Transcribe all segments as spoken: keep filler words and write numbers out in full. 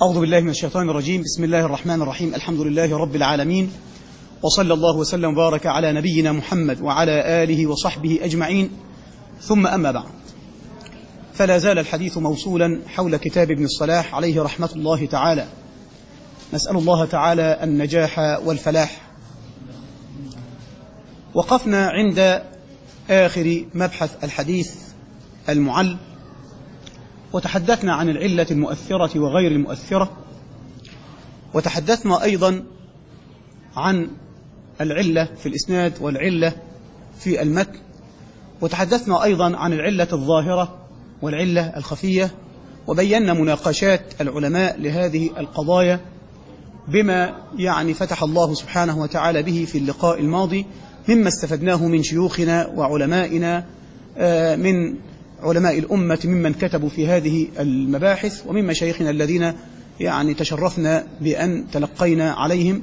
أعوذ بالله من الشيطان الرجيم. بسم الله الرحمن الرحيم. الحمد لله رب العالمين، وصلى الله وسلم وبارك على نبينا محمد وعلى آله وصحبه أجمعين، ثم أما بعد، فلا زال الحديث موصولا حول كتاب ابن الصلاح عليه رحمة الله تعالى. نسأل الله تعالى النجاح والفلاح. وقفنا عند آخر مبحث الحديث المعل، وتحدثنا عن العلة المؤثرة وغير المؤثرة، وتحدثنا أيضا عن العلة في الإسناد والعلة في المتن، وتحدثنا أيضا عن العلة الظاهرة والعلة الخفية، وبينا مناقشات العلماء لهذه القضايا بما يعني فتح الله سبحانه وتعالى به في اللقاء الماضي مما استفدناه من شيوخنا وعلمائنا من علماء الأمة ممن كتبوا في هذه المباحث، ومن مشايخنا الذين يعني تشرفنا بأن تلقينا عليهم،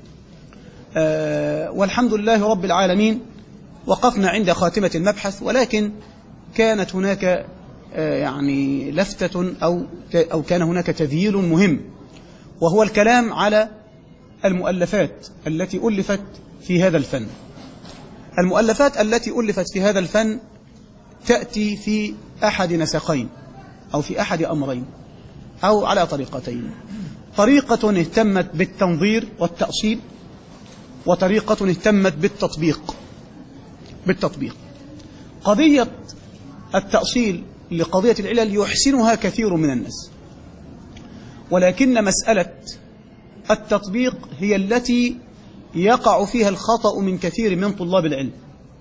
والحمد لله رب العالمين. وقفنا عند خاتمة المبحث، ولكن كانت هناك يعني لفتة أو أو كان هناك تذييل مهم، وهو الكلام على المؤلفات التي ألفت في هذا الفن. المؤلفات التي ألفت في هذا الفن تأتي في أحد نسقين أو في أحد أمرين أو على طريقتين: طريقة اهتمت بالتنظير والتأصيل، وطريقة اهتمت بالتطبيق بالتطبيق قضية التأصيل لقضية العلل يحسنها كثير من الناس، ولكن مسألة التطبيق هي التي يقع فيها الخطأ من كثير من طلاب العلم.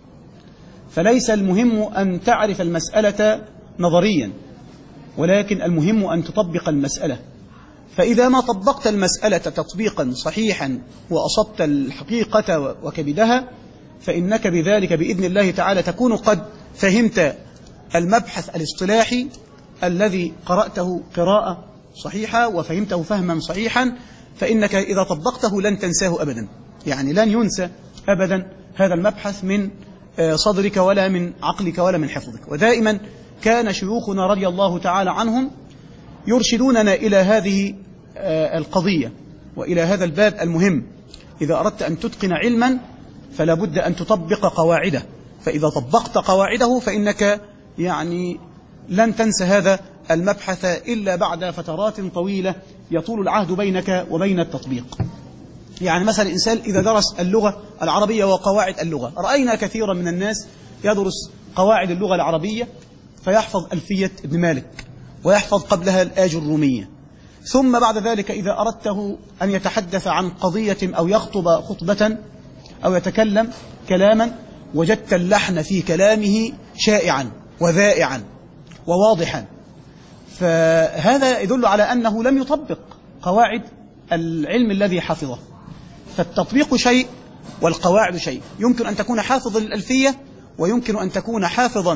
فليس المهم أن تعرف المسألة نظريا، ولكن المهم أن تطبق المسألة. فإذا ما طبقت المسألة تطبيقا صحيحا وأصبت الحقيقة وكبدها، فإنك بذلك بإذن الله تعالى تكون قد فهمت المبحث الاصطلاحي الذي قرأته قراءة صحيحة وفهمته فهما صحيحا، فإنك إذا طبقته لن تنساه أبدا، يعني لن ينسى أبدا هذا المبحث من صدرك ولا من عقلك ولا من حفظك. ودائما كان شيوخنا رضي الله تعالى عنهم يرشدوننا إلى هذه القضية وإلى هذا الباب المهم: إذا أردت أن تتقن علما فلا بد أن تطبق قواعده، فإذا طبقت قواعده فإنك يعني لن تنسى هذا المبحث إلا بعد فترات طويلة يطول العهد بينك وبين التطبيق. يعني مثلا الإنسان إذا درس اللغة العربية وقواعد اللغة، رأينا كثيرا من الناس يدرس قواعد اللغة العربية فيحفظ ألفية ابن مالك ويحفظ قبلها الآج الرومية، ثم بعد ذلك إذا أردته أن يتحدث عن قضية أو يخطب خطبة أو يتكلم كلاما وجدت اللحن في كلامه شائعا وذائعا وواضحا، فهذا يدل على أنه لم يطبق قواعد العلم الذي حفظه. فالتطبيق شيء والقواعد شيء. يمكن أن تكون حافظا للألفية، ويمكن أن تكون حافظا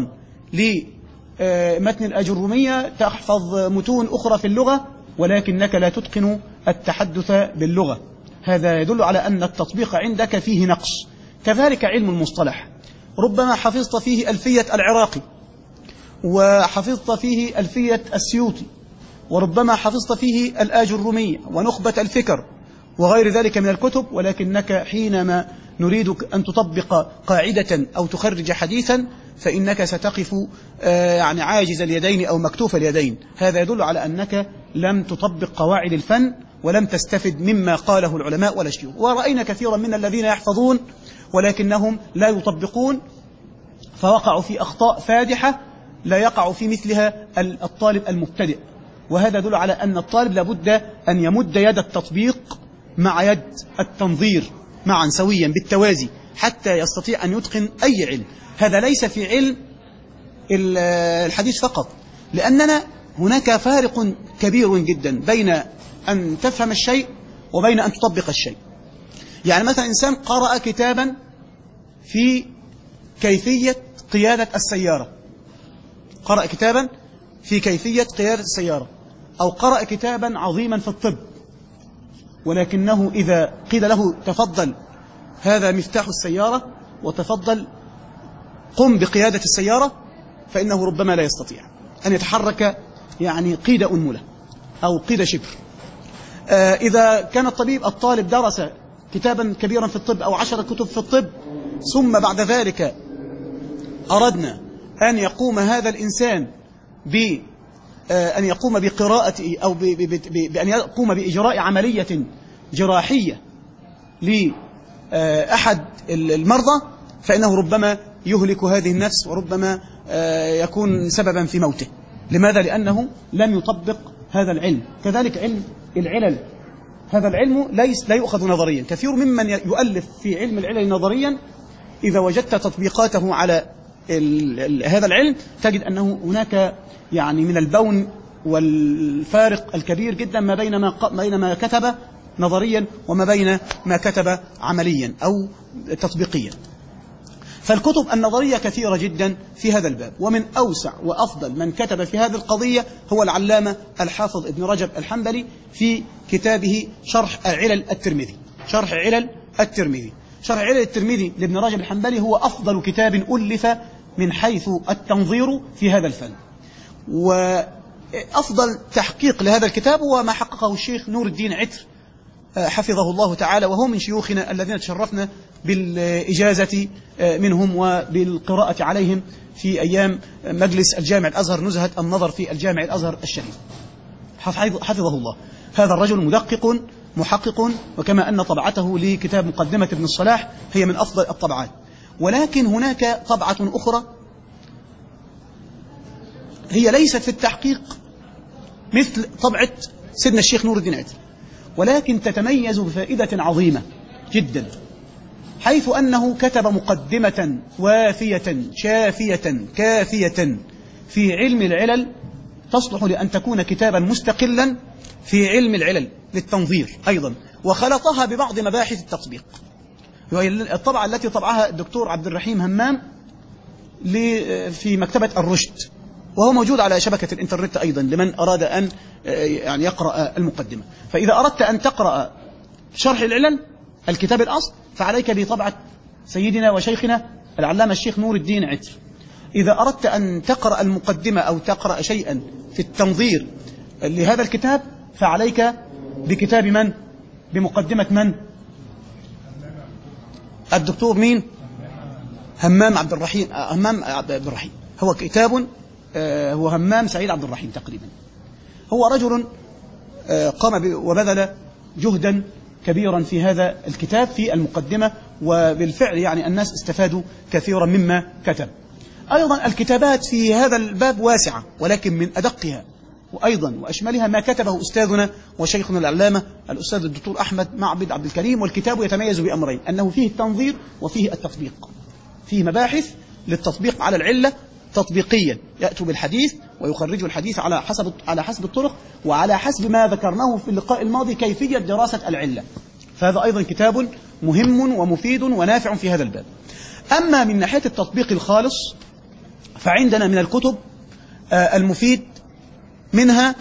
لمتن الأجرومية، تحفظ متون أخرى في اللغة، ولكنك لا تتقن التحدث باللغة. هذا يدل على أن التطبيق عندك فيه نقص. كذلك علم المصطلح، ربما حفظت فيه ألفية العراقي، وحفظت فيه ألفية السيوطي، وربما حفظت فيه الآج الرومية ونخبة الفكر وغير ذلك من الكتب، ولكنك حينما نريدك أن تطبق قاعدة أو تخرج حديثا فإنك ستقف يعني عاجز اليدين أو مكتوف اليدين. هذا يدل على أنك لم تطبق قواعد الفن ولم تستفد مما قاله العلماء ولا الشيوخ. ورأينا كثيرا من الذين يحفظون ولكنهم لا يطبقون، فوقعوا في أخطاء فادحة لا يقع في مثلها الطالب المبتدئ. وهذا يدل على أن الطالب لابد أن يمد يد التطبيق مع يد التنظير معا سويا بالتوازي حتى يستطيع أن يتقن أي علم. هذا ليس في علم الحديث فقط، لأننا هناك فارق كبير جدا بين أن تفهم الشيء وبين أن تطبق الشيء. يعني مثلا إنسان قرأ كتابا في كيفية قيادة السيارة، قرأ كتابا في كيفية قيادة السيارة، أو قرأ كتابا عظيما في الطب، ولكنه إذا قيل له تفضل هذا مفتاح السيارة وتفضل قم بقيادة السيارة، فإنه ربما لا يستطيع أن يتحرك يعني قيد أنملة أو قيد شبر. إذا كان الطبيب الطالب درس كتابا كبيرا في الطب أو عشر كتب في الطب، ثم بعد ذلك أردنا أن يقوم هذا الإنسان ب أن يقوم بقراءة أو بأن يقوم بإجراء عملية جراحية لأحد المرضى، فإنه ربما يهلك هذه النفس وربما يكون سببا في موته. لماذا؟ لأنه لم يطبق هذا العلم. كذلك علم العلل، هذا العلم ليس لا يؤخذ نظريا. كثير ممن يؤلف في علم العلل نظريا إذا وجدت تطبيقاته على ال ال هذا العلم تجد أنه هناك يعني من البون والفارق الكبير جدا ما بين ما, بين ما كتب نظريا وما بين ما كتب عمليا أو تطبيقيا. فالكتب النظرية كثيرة جدا في هذا الباب، ومن أوسع وأفضل من كتب في هذه القضية هو العلامة الحافظ ابن رجب الحنبلي في كتابه شرح علل الترمذي. شرح علل الترمذي شرح علل الترمذي لابن رجب الحنبلي هو أفضل كتاب ألف من حيث التنظير في هذا الفن. وأفضل تحقيق لهذا الكتاب هو ما حققه الشيخ نور الدين عتر حفظه الله تعالى، وهو من شيوخنا الذين تشرفنا بالإجازة منهم وبالقراءة عليهم في أيام مجلس الجامع الأزهر نزهة النظر في الجامع الأزهر الشريف، حفظه الله. هذا الرجل مدقق محقق، وكما أن طبعته لكتاب مقدمة ابن الصلاح هي من أفضل الطبعات. ولكن هناك طبعة أخرى هي ليست في التحقيق مثل طبعة سيدنا الشيخ نور الدين عتر، ولكن تتميز بفائدة عظيمة جدا، حيث أنه كتب مقدمة وافية شافية كافية في علم العلل تصلح لأن تكون كتابا مستقلا في علم العلل للتنظير أيضا، وخلطها ببعض مباحث التطبيق. الطبعة التي طبعها الدكتور عبد الرحيم همام في مكتبة الرشد، وهو موجود على شبكة الإنترنت أيضا لمن أراد أن يعني يقرأ المقدمة. فإذا أردت أن تقرأ شرح العلل الكتاب الأصل فعليك بطبعة سيدنا وشيخنا العلامة الشيخ نور الدين عتر. إذا أردت أن تقرأ المقدمة أو تقرأ شيئا في التنظير لهذا الكتاب فعليك بكتاب من؟ بمقدمة من؟ الدكتور مين؟ همام عبد الرحيم همام عبد الرحيم هو كتاب هو همام سعيد عبد الرحيم تقريبا. هو رجل قام وبذل جهدا كبيرا في هذا الكتاب في المقدمة، وبالفعل يعني الناس استفادوا كثيرا مما كتب. أيضا الكتابات في هذا الباب واسعة، ولكن من أدقها وأيضا وأشملها ما كتبه أستاذنا وشيخنا العلامة الأستاذ الدكتور أحمد معبد عبد الكريم. والكتاب يتميز بأمرين، أنه فيه التنظير وفيه التطبيق، فيه مباحث للتطبيق على العلة تطبيقيا، يأتوا بالحديث ويخرجوا الحديث على حسب على حسب الطرق وعلى حسب ما ذكرناه في اللقاء الماضي كيفية دراسة العلة. فهذا أيضا كتاب مهم ومفيد ونافع في هذا الباب. أما من ناحية التطبيق الخالص فعندنا من الكتب المفيد منها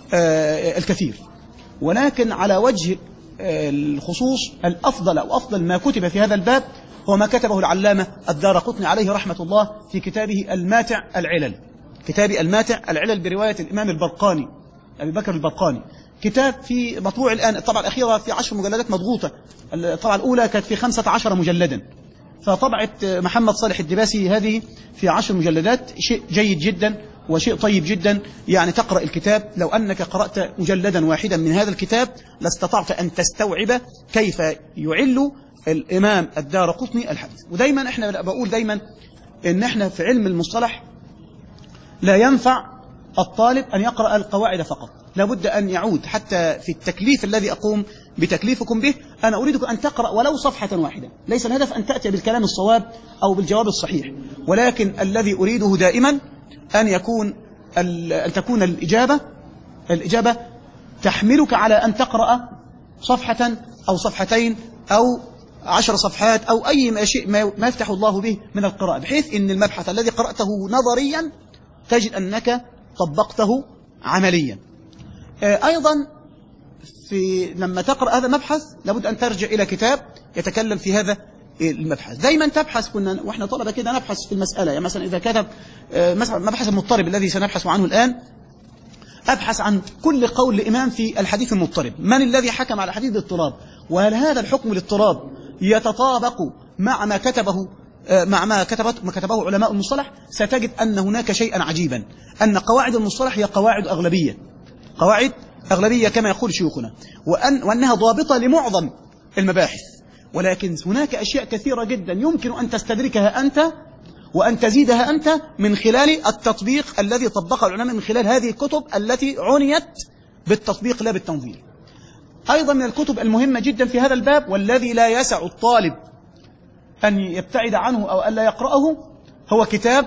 الكثير، ولكن على وجه الخصوص الأفضل أو أفضل ما كتب في هذا الباب هو ما كتبه العلامة الدارقطني عليه رحمة الله في كتابه الماتع العلل. كتاب الماتع العلل برواية الإمام البرقاني أبي بكر البرقاني، كتاب في مطبوع الآن. الطبعة الأخيرة في عشر مجلدات مضغوطة، الطبعة الأولى كانت في خمسة عشر مجلدا، فطبعة محمد صالح الدباسي هذه في عشر مجلدات. شيء جيد جدا وشيء طيب جدا، يعني تقرأ الكتاب. لو أنك قرأت مجلدا واحدا من هذا الكتاب لاستطعت أن تستوعب كيف يعل الإمام الدارقطني الحديث. ودايما احنا بقول دايما ان احنا في علم المصطلح لا ينفع الطالب أن يقرأ القواعد فقط، لابد أن يعود. حتى في التكليف الذي أقوم بتكليفكم به أنا أريدكم أن تقرأ ولو صفحة واحدة. ليس الهدف أن تأتي بالكلام الصواب أو بالجواب الصحيح، ولكن الذي أريده دائما أن يكون أن تكون الإجابة الإجابة تحملك على أن تقرأ صفحة أو صفحتين أو عشر صفحات أو أي شيء ما يفتح الله به من القراءة، بحيث أن المبحث الذي قرأته نظريا تجد أنك طبقته عمليا. أيضا في لما تقرأ هذا المبحث لابد أن ترجع إلى كتاب يتكلم في هذا المبحث. دايما تبحث، كنا وإحنا طلبة كده نبحث في المسألة. يعني مثلا إذا كتب مثلا مبحث المضطرب الذي سنبحث عنه الآن، أبحث عن كل قول لإمام في الحديث المضطرب، من الذي حكم على حديث الاضطراب، وهل هذا الحكم الاضطراب يتطابق مع ما كتبه مع ما كتبت ما كتبه علماء المصطلح. ستجد أن هناك شيئا عجيبا، أن قواعد المصطلح هي قواعد أغلبية، قواعد أغلبية كما يقول شيوخنا، وأن وأنها ضابطة لمعظم المباحث، ولكن هناك أشياء كثيرة جدا يمكن أن تستدركها أنت وأن تزيدها أنت من خلال التطبيق الذي طبقه العلماء من خلال هذه الكتب التي عنيت بالتطبيق لا بالتنظير. أيضا من الكتب المهمة جدا في هذا الباب والذي لا يسع الطالب أن يبتعد عنه أو ألا يقرأه هو كتاب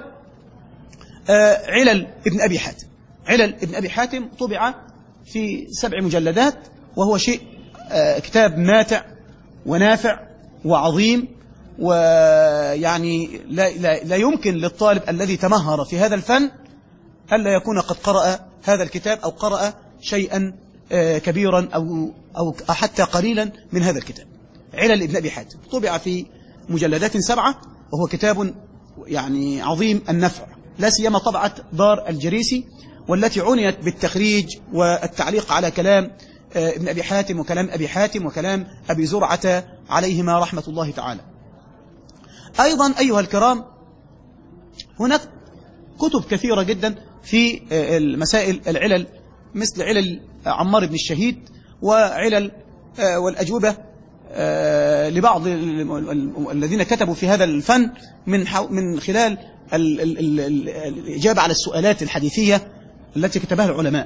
علل ابن أبي حاتم. علل ابن أبي حاتم طبع في سبع مجلدات، وهو شيء كتاب ماتع ونافع وعظيم، ويعني لا, لا, لا يمكن للطالب الذي تمهر في هذا الفن ألا يكون قد قرأ هذا الكتاب أو قرأ شيئا كبيرا أو, أو حتى قليلا من هذا الكتاب. علل ابن أبي حاتم طبع في مجلدات سبعة، وهو كتاب يعني عظيم النفع، لا سيما طبعة دار الجريسي، والتي عنيت بالتخريج والتعليق على كلام ابن أبي حاتم وكلام أبي حاتم وكلام أبي زرعة عليهما رحمة الله تعالى. أيضا أيها الكرام، هناك كتب كثيرة جدا في المسائل العلل، مثل علل عمار بن الشهيد، وعلل والأجوبة لبعض الذين كتبوا في هذا الفن من من خلال الإجابة على السؤالات الحديثية التي كتبها العلماء.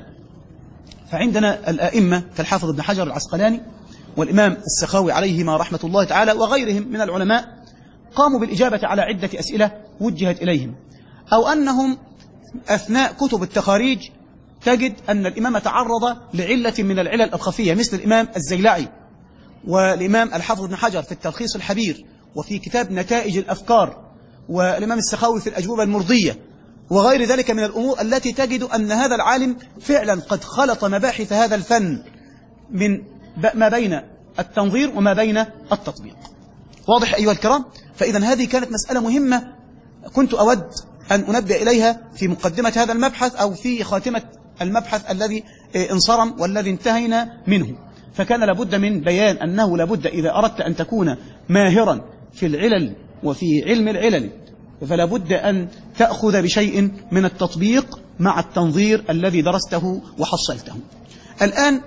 فعندنا الآئمة كالحافظ ابن حجر العسقلاني والإمام السخاوي عليهما رحمة الله تعالى وغيرهم من العلماء قاموا بالإجابة على عدة أسئلة وجهت إليهم، أو أنهم أثناء كتب التخاريج تجد أن الإمام تعرض لعلة من العلل الخفية، مثل الإمام الزيلعي والإمام الحافظ ابن حجر في التلخيص الحبير وفي كتاب نتائج الأفكار، والإمام السخاوي في الأجوبة المرضية، وغير ذلك من الأمور التي تجد أن هذا العالم فعلا قد خلط مباحث هذا الفن من ما بين التنظير وما بين التطبيق. واضح أيها الكرام؟ فإذا هذه كانت مسألة مهمة كنت أود أن أنبه إليها في مقدمة هذا المبحث أو في خاتمة المبحث الذي انصرم والذي انتهينا منه. فكان لابد من بيان أنه لابد إذا أردت أن تكون ماهرا في العلل وفي علم العلل فلا بد أن تأخذ بشيء من التطبيق مع التنظير الذي درسته وحصلته. الآن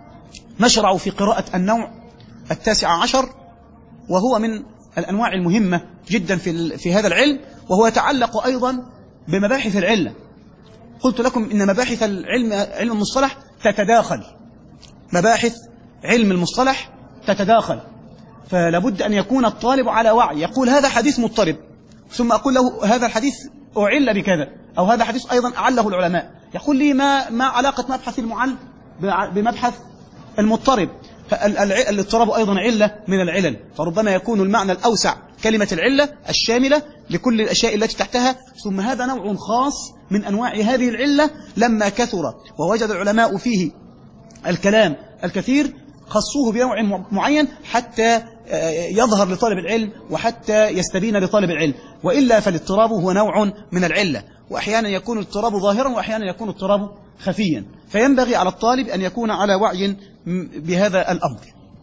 نشرع في قراءة النوع التاسع عشر، وهو من الأنواع المهمة جدا في في هذا العلم، وهو يتعلق أيضا بمباحث العلة. قلت لكم إن مباحث العلم علم المصطلح تتداخل، مباحث علم المصطلح تتداخل، فلا بد أن يكون الطالب على وعي. يقول هذا حديث مضطرب، ثم أقول له هذا الحديث أعل بكذا، أو هذا حديث أيضا أعله العلماء. يقول لي ما ما علاقة مبحث المعل بمبحث المضطرب؟ الاضطراب أيضا علة من العلل، فربما يكون المعنى الأوسع كلمة العلة الشاملة لكل الأشياء التي تحتها، ثم هذا نوع خاص من أنواع هذه العلة لما كثر ووجد العلماء فيه الكلام الكثير خصوه بنوع معين حتى يظهر لطالب العلم وحتى يستبين لطالب العلم، وإلا فالاضطراب هو نوع من العلة، وأحيانا يكون الاضطراب ظاهرا وأحيانا يكون الاضطراب خفيا، فينبغي على الطالب أن يكون على وعي بهذا الأمر.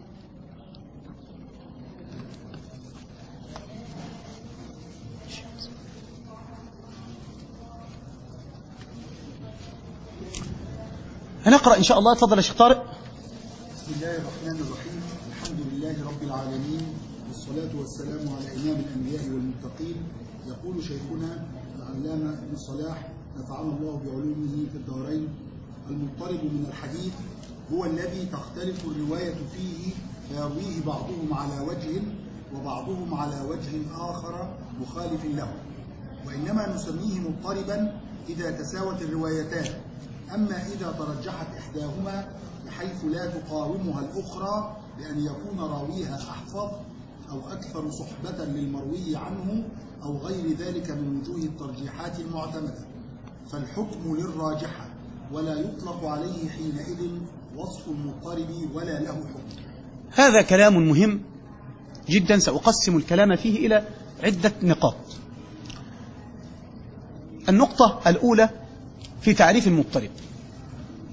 هنقرأ إن شاء الله. تفضل يا شيخ طارق. بسم الله الرحمن الرحيم. الحمد لله رب العالمين، والصلاة والسلام على إمام الأنبياء والمتقين. يقول شيخنا العلامة ابن صلاح نفعنا الله بعلومه في الدارين: المضطرب من الحديث هو الذي تختلف الرواية فيه فيرويه بعضهم على وجه وبعضهم على وجه آخر مخالف له، وإنما نسميه مضطربا إذا تساوت الروايتان. أما إذا ترجحت إحداهما بحيث لا تقاومها الأخرى بأن يكون راويها أحفظ أو أكثر صحبة للمروي عنه أو غير ذلك من وجوه الترجيحات المعتمدة، فالحكم للراجحة، ولا يطلق عليه حينئذ وصف المضطرب ولا له حكم. هذا كلام مهم جدا، سأقسم الكلام فيه إلى عدة نقاط. النقطة الأولى في تعريف المضطرب.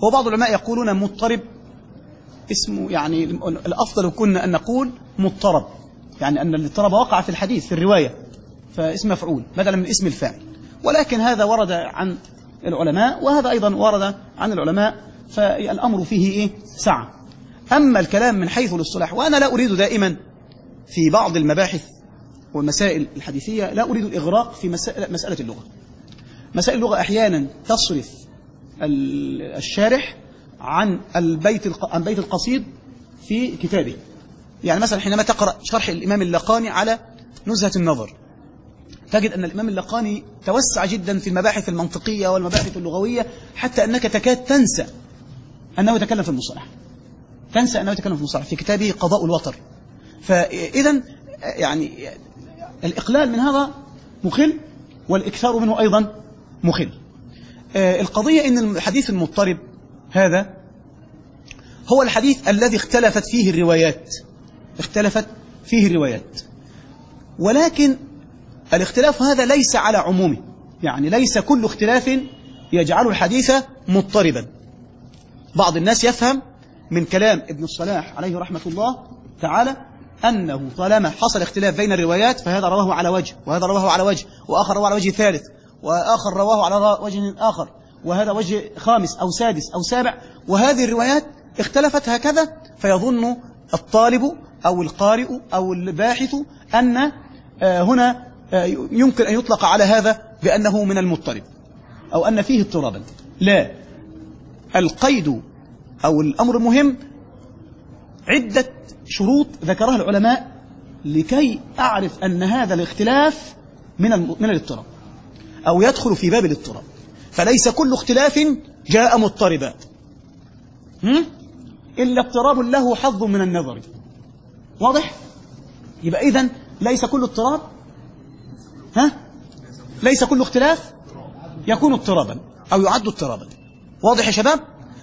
هو بعض العلماء يقولون مضطرب اسمه، يعني الأفضل كنا أن نقول مضطرب، يعني أن الاضطراب وقع في الحديث في الرواية فاسم مفعول بدلا من اسم الفاعل، ولكن هذا ورد عن العلماء وهذا أيضا ورد عن العلماء، فالأمر فيه إيه؟ سعة. أما الكلام من حيث الاصطلاح، وأنا لا أريد دائما في بعض المباحث والمسائل الحديثية لا أريد الإغراق في مسألة اللغة. مسائل اللغة أحيانا تصرف الشارح عن البيت عن بيت القصيد في كتابه. يعني مثلا حينما تقرأ شرح الإمام اللقاني على نزهة النظر تجد أن الإمام اللقاني توسع جدا في المباحث المنطقية والمباحث اللغوية حتى أنك تكاد تنسى أنه يتكلم في المصطلح، تنسى أنه يتكلم في المصطلح في كتابه قضاء الوتر. فإذا يعني الإقلال من هذا مخل والإكثار منه أيضا مخل. القضية أن الحديث المضطرب هذا هو الحديث الذي اختلفت فيه الروايات، اختلفت فيه الروايات، ولكن الاختلاف هذا ليس على عمومه، يعني ليس كل اختلاف يجعل الحديث مضطربا. بعض الناس يفهم من كلام ابن الصلاح عليه رحمة الله تعالى أنه طالما حصل اختلاف بين الروايات فهذا رواه على وجه وهذا رواه على وجه وآخر رواه على وجه ثالث وآخر رواه على وجه آخر وهذا وجه خامس أو سادس أو سابع، وهذه الروايات اختلفت هكذا، فيظن الطالب أو القارئ أو الباحث أن هنا يمكن أن يطلق على هذا بأنه من المضطرب أو أن فيه اضطرابا. لا، القيد أو الأمر المهم عدة شروط ذكرها العلماء لكي أعرف أن هذا الاختلاف من من الاضطراب أو يدخل في باب الاضطراب. فليس كل اختلاف جاء مضطربا إلا اضطراب له حظ من النظر. واضح؟ يبقى إذن ليس كل اضطراب ها ليس كل اختلاف يكون اضطرابا أو يعد اضطرابا. واضح يا شباب؟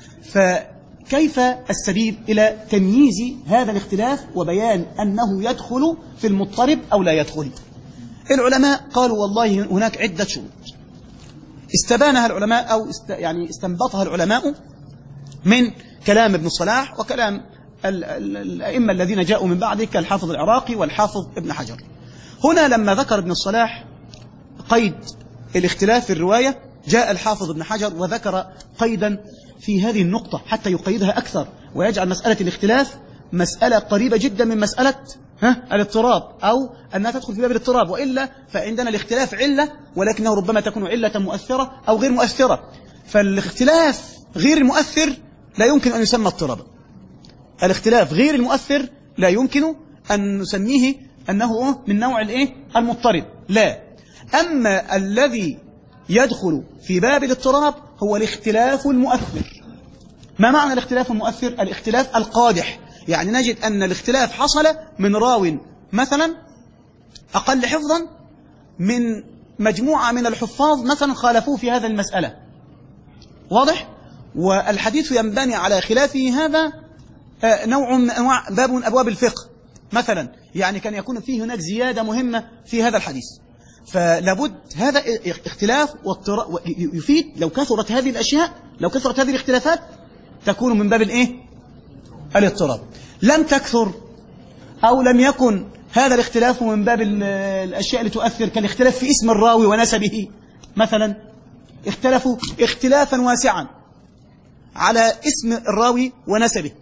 فكيف السبيل إلى تمييز هذا الاختلاف وبيان أنه يدخل في المضطرب أو لا يدخل؟ العلماء قالوا والله هناك عدة شروط استبانها العلماء أو است يعني استنبطها العلماء من كلام ابن الصلاح وكلام الأئمة الذين جاءوا من بعده كالحافظ العراقي والحافظ ابن حجر. هنا لما ذكر ابن الصلاح قيد الاختلاف في الرواية جاء الحافظ ابن حجر وذكر قيدا في هذه النقطة حتى يقيدها أكثر ويجعل مسألة الاختلاف مسألة قريبة جدا من مسألة ها الاضطراب أو أنها تدخل في باب الاضطراب، وإلا فعندنا الاختلاف علة ولكنه ربما تكون علة مؤثرة أو غير مؤثرة. فالاختلاف غير المؤثر لا يمكن أن يسمى اضطرابا. الاختلاف غير المؤثر لا يمكن أن نسميه أنه من نوع الايه المضطرب، لا. أما الذي يدخل في باب الاضطراب هو الاختلاف المؤثر. ما معنى الاختلاف المؤثر؟ الاختلاف القادح، يعني نجد أن الاختلاف حصل من راو مثلا أقل حفظا من مجموعة من الحفاظ مثلا خالفوه في هذا المسألة. واضح؟ والحديث ينبني على خلافه هذا نوع من أنواع باب من أبواب الفقه مثلا، يعني كان يكون فيه هناك زيادة مهمة في هذا الحديث. فلابد هذا اختلاف يفيد لو كثرت هذه الأشياء، لو كثرت هذه الاختلافات تكون من باب الايه الاضطراب. لم تكثر أو لم يكن هذا الاختلاف من باب الأشياء اللي تؤثر كالاختلاف في اسم الراوي ونسبه مثلا، اختلفوا اختلافا واسعا على اسم الراوي ونسبه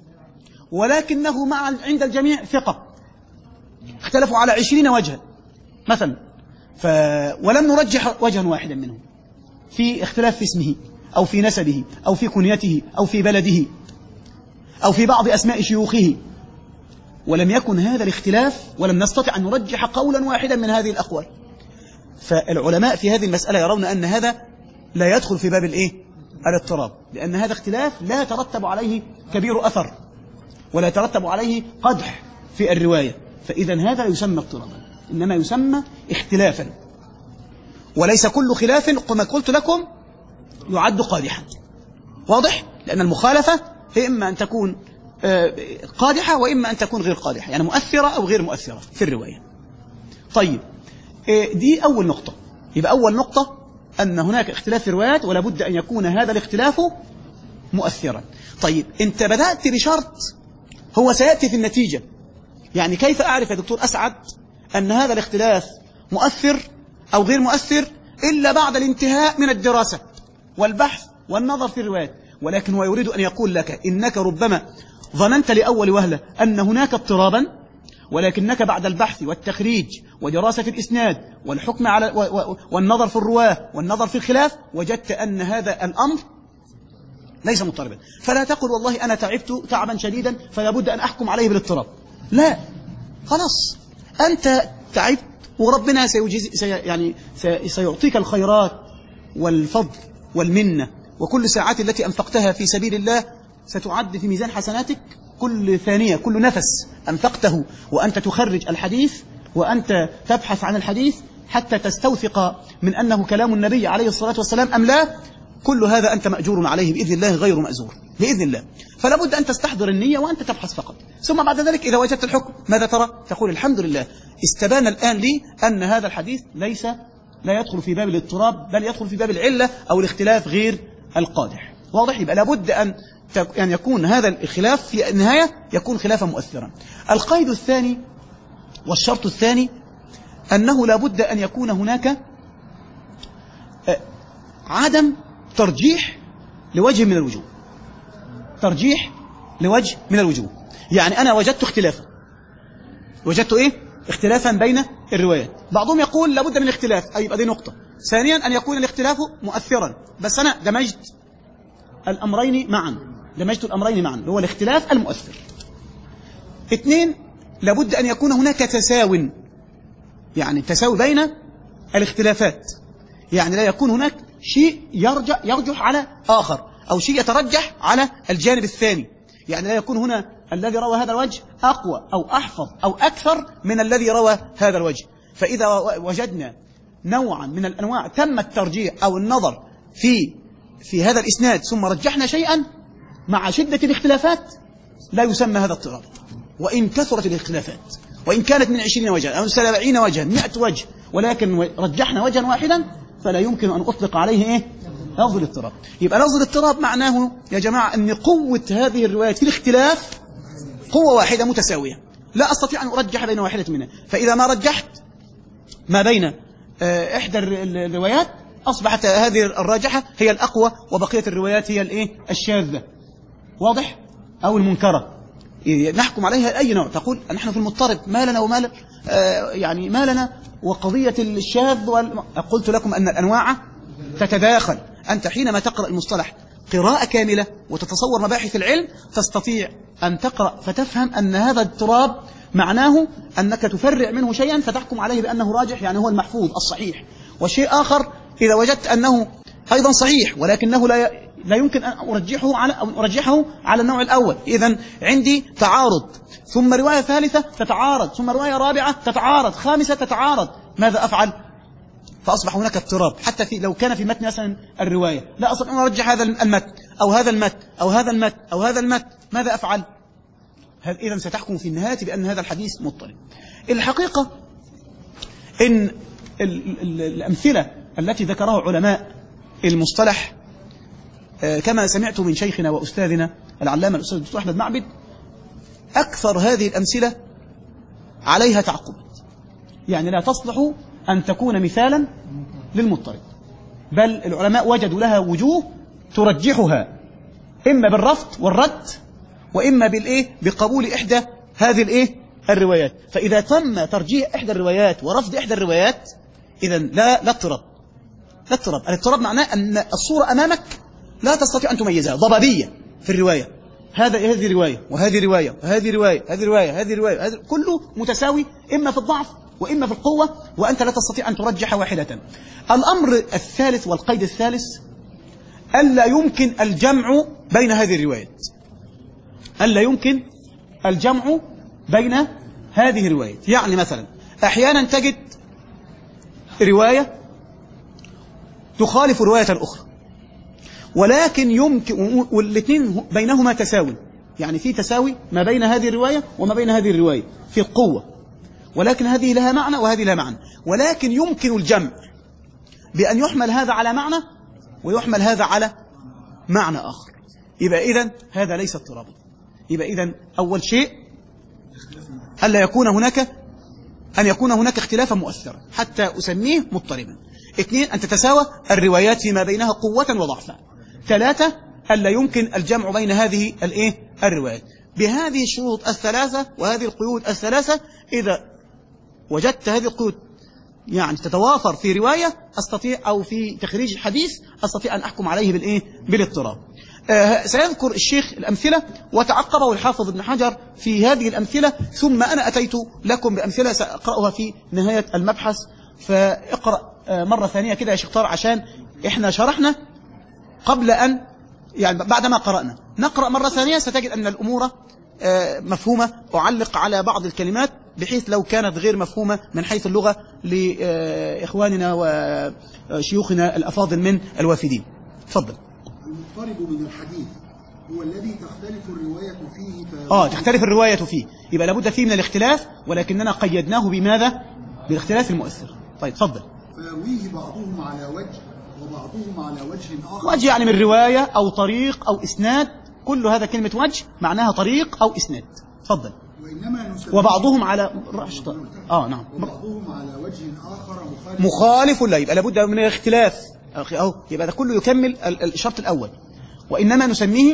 ولكنه مع عند الجميع ثقة، اختلفوا على عشرين وجها مثلا، ف... ولم نرجح وجها واحدا منهم في اختلاف في اسمه أو في نسبه أو في كنيته أو في بلده أو في بعض أسماء شيوخه، ولم يكن هذا الاختلاف ولم نستطع أن نرجح قولا واحدا من هذه الأقوال. فالعلماء في هذه المسألة يرون أن هذا لا يدخل في باب الإيه؟ الاضطراب، لأن هذا اختلاف لا يترتب عليه كبير أثر ولا يترتب عليه قدح في الرواية، فإذا هذا لا يسمى اضطرابا، إنما يسمى اختلافا. وليس كل خلاف كما قلت لكم يعد قادحا. واضح؟ لأن المخالفة هي إما أن تكون قادحة وإما أن تكون غير قادحة، يعني مؤثرة أو غير مؤثرة في الرواية. طيب، دي أول نقطة. يبقى أول نقطة أن هناك اختلاف في الروايات ولا بد أن يكون هذا الاختلاف مؤثرا. طيب أنت بدأت بشرط هو سيأتي في النتيجة. يعني كيف أعرف يا دكتور أسعد أن هذا الاختلاف مؤثر أو غير مؤثر إلا بعد الانتهاء من الدراسة والبحث والنظر في الروايات؟ ولكن هو يريد أن يقول لك إنك ربما ظننت لأول وهلة أن هناك اضطرابا، ولكنك بعد البحث والتخريج ودراسة الإسناد والحكم على والنظر في الرواة والنظر في الخلاف وجدت أن هذا الأمر ليس مضطربا. فلا تقل والله أنا تعبت تعبا شديدا فلا بد أن أحكم عليه بالاضطراب. لا، خلاص أنت تعبت وربنا سيجيز سي يعني سيعطيك الخيرات والفضل والمنة، وكل ساعات التي أنفقتها في سبيل الله ستعد في ميزان حسناتك. كل ثانية كل نفس أنفقته وأنت تخرج الحديث وأنت تبحث عن الحديث حتى تستوثق من أنه كلام النبي عليه الصلاة والسلام أم لا، كل هذا أنت مأجور عليه بإذن الله غير مأزور بإذن الله. فلا بد أن تستحضر النية وأنت تبحث فقط. ثم بعد ذلك إذا وجدت الحكم ماذا ترى؟ تقول الحمد لله استبان الآن لي أن هذا الحديث ليس لا يدخل في باب الاضطراب بل يدخل في باب العلة أو الاختلاف غير القادح. واضح؟ يبقى لابد أن يعني يكون هذا الخلاف في النهاية يكون خلافا مؤثرا. القيد الثاني والشرط الثاني أنه لابد أن يكون هناك عدم ترجيح لوجه من الوجوه. ترجيح لوجه من الوجوه، يعني أنا وجدت اختلافا وجدت إيه؟ اختلافا بين الروايات. بعضهم يقول لابد من اختلاف، أي يبقى دي نقطة. ثانيا أن يكون الاختلاف مؤثرا، بس أنا دمجت الأمرين معا دمجت الأمرين معا هو الاختلاف المؤثر. اثنين، لابد أن يكون هناك تساو، يعني تساوي بين الاختلافات، يعني لا يكون هناك شيء يرجع يرجح على آخر أو شيء يترجح على الجانب الثاني. يعني لا يكون هنا الذي روى هذا الوجه أقوى أو أحفظ أو أكثر من الذي روى هذا الوجه. فإذا وجدنا نوعا من الأنواع تم الترجيح أو النظر في في هذا الإسناد ثم رجحنا شيئا مع شدة الاختلافات لا يسمى هذا اضطراب، وإن كثرت الاختلافات وإن كانت من عشرين وجها أو سبعين وجها مئة وجه، ولكن رجحنا وجها واحدا فلا يمكن أن أطلق عليه إيه؟ لفظ الاضطراب. يبقى لفظ الاضطراب معناه يا جماعة أن قوة هذه الروايات في الاختلاف قوة واحدة متساوية، لا أستطيع أن أرجح بين واحدة منها. فإذا ما رجحت ما بين إحدى الروايات أصبحت هذه الراجحة هي الأقوى وبقية الروايات هي الإيه؟ الشاذة. واضح؟ أو المنكرة نحكم عليها أي نوع. تقول نحن في المضطرب ما لنا وما لنا آه يعني ما لنا وقضية الشاذ وال... قلت لكم أن الأنواع تتداخل. أنت حينما تقرأ المصطلح قراءة كاملة وتتصور مباحث العلم تستطيع أن تقرأ فتفهم أن هذا الاضطراب معناه أنك تفرع منه شيئا فتحكم عليه بأنه راجح، يعني هو المحفوظ الصحيح. وشيء آخر إذا وجدت أنه أيضا صحيح ولكنه لا لا يمكن أن أرجحه على أو أرجحه على النوع الأول، إذن عندي تعارض، ثم رواية ثالثة تتعارض، ثم رواية رابعة تتعارض، خامسة تتعارض، ماذا أفعل؟ فأصبح هناك اضطراب. حتى في لو كان في متن مثلا الرواية لا أستطيع أن أرجح هذا المتن أو هذا المتن أو هذا المتن أو هذا المتن، ماذا أفعل؟ إذن ستحكم في النهاية بأن هذا الحديث مضطرب. الحقيقة إن الأمثلة التي ذكرها علماء المصطلح كما سمعت من شيخنا وأستاذنا العلامة الأستاذ الدكتور أحمد معبد، أكثر هذه الأمثلة عليها تعقبات، يعني لا تصلح أن تكون مثالا للمضطرب، بل العلماء وجدوا لها وجوه ترجحها إما بالرفض والرد وإما بالإيه بقبول إحدى هذه الإيه الروايات. فإذا تم ترجيح إحدى الروايات ورفض إحدى الروايات إذن لا لا اضطراب. لا اضطراب. الاضطراب معناه أن الصورة أمامك لا تستطيع أن تميزها، ضبابية في الرواية، هذا هذه رواية وهذه رواية وهذه رواية هذه رواية هذه رواية هذه كله متساوي إما في الضعف وإما في القوة، وأنت لا تستطيع أن ترجح واحدة. الأمر الثالث والقيد الثالث ألا يمكن الجمع بين هذه الروايات، ألا يمكن الجمع بين هذه الروايات. يعني مثلا أحيانا تجد رواية تخالف رواية أخرى، ولكن يمكن والاثنين بينهما تساوي، يعني في تساوي ما بين هذه الرواية وما بين هذه الرواية في القوة، ولكن هذه لها معنى وهذه لها معنى، ولكن يمكن الجمع بأن يحمل هذا على معنى ويحمل هذا على معنى آخر. يبقى إذن هذا ليس اضطرابا. يبقى إذن أول شيء ألا يكون هناك أن يكون هناك اختلافا مؤثرا حتى أسميه مضطربا. اثنين، أن تتساوى الروايات فيما بينها قوة وضعفا. ثلاثة، ألا يمكن الجمع بين هذه الإيه الروايات. بهذه الشروط الثلاثة وهذه القيود الثلاثة، إذا وجدت هذه القيود يعني تتوافر في رواية أستطيع أو في تخريج الحديث أستطيع أن أحكم عليه بالإيه بالاضطراب. آه سيذكر الشيخ الأمثلة وتعقبه الحافظ ابن حجر في هذه الأمثلة، ثم أنا أتيت لكم بأمثلة سأقرأها في نهاية المبحث. فاقرأ آه مرة ثانية كده يا شيخ طارق، عشان إحنا شرحنا قبل أن يعني بعدما قرأنا نقرأ مرة ثانية ستجد أن الأمور آه مفهومة. أعلق على بعض الكلمات بحيث لو كانت غير مفهومة من حيث اللغة لإخواننا وشيوخنا الأفاضل من الوافدين. تفضل. المضطرب من الحديث هو الذي تختلف الرواية فيه ف... آه تختلف الرواية فيه، يبقى لابد فيه من الاختلاف، ولكننا قيدناه بماذا؟ بالاختلاف المؤثر. طيب تفضل. فيرويه بعضهم على وجه وبعضهم على وجه آخر. وجه يعني من رواية أو طريق أو إسناد، كل هذا كلمة وجه معناها طريق أو إسناد. تفضل. وإنما وبعضهم على آه نعم وبعضهم على وجه آخر مخالف مخالف لا، يبقى لابد من الاختلاف. أهو يبقى ده كله يكمل الشرط الأول. وإنما نسميه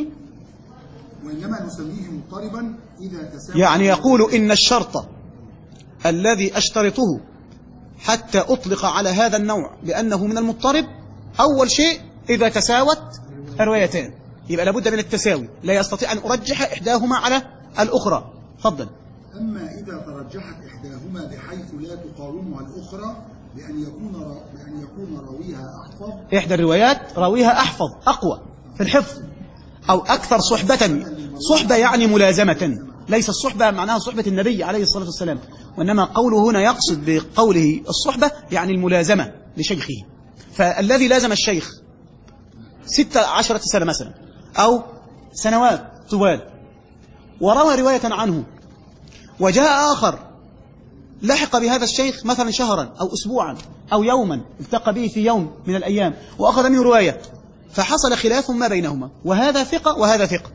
وإنما نسميه مضطربا إذا تساوى، يعني يقول إن الشرط الذي أشترطه حتى أطلق على هذا النوع بأنه من المضطرب أول شيء إذا تساوت الروايتان، يبقى لابد من التساوي، لا يستطيع أن أرجح إحداهما على الأخرى. تفضل. أما إذا ترجحت إحداهما بحيث لا تقاومها الأخرى بأن يكون را... بأن يكون راويها أحفظ، إحدى الروايات راويها أحفظ أقوى في الحفظ أو أكثر صحبة. صحبة يعني ملازمة، ليس الصحبة معناها صحبة النبي عليه الصلاة والسلام، وإنما قوله هنا يقصد بقوله الصحبة يعني الملازمة لشيخه. فالذي لازم الشيخ ستة عشرة سنة مثلا أو سنوات طوال وروى رواية عنه، وجاء آخر لحق بهذا الشيخ مثلا شهرا أو أسبوعا أو يوما، التقى به في يوم من الأيام وأخذ منه رواية، فحصل خلاف ما بينهما، وهذا ثقة وهذا ثقة،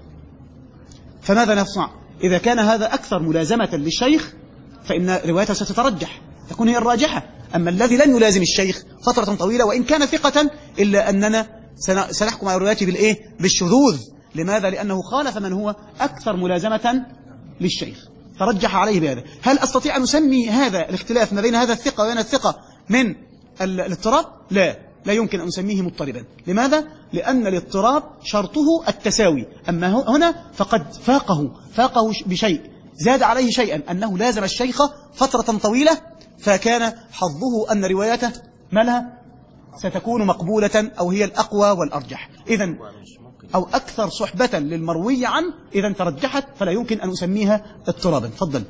فماذا نصنع؟ إذا كان هذا أكثر ملازمة للشيخ فإن روايته ستترجح، تكون هي الراجحة. أما الذي لن يلازم الشيخ فترة طويلة وإن كان ثقة، إلا أننا سنحكم على روايته بالإيه؟ بالشذوذ. لماذا؟ لأنه خالف من هو أكثر ملازمة للشيخ، ترجح عليه بهذا. هل أستطيع أن أسمي هذا الاختلاف ما بين هذا الثقة وبين الثقة من الاضطراب؟ لا، لا يمكن أن نسميه مضطربا. لماذا؟ لأن الاضطراب شرطه التساوي، أما هنا فقد فاقه فاقه بشيء، زاد عليه شيئا، أنه لازم الشيخ فترة طويلة، فكان حظه أن روايته مالها ستكون مقبولة أو هي الأقوى والأرجح. إذن أو أكثر صحبة للمروي عنه إذا ترجحت، فلا يمكن أن أسميها اضطرابا. تفضل.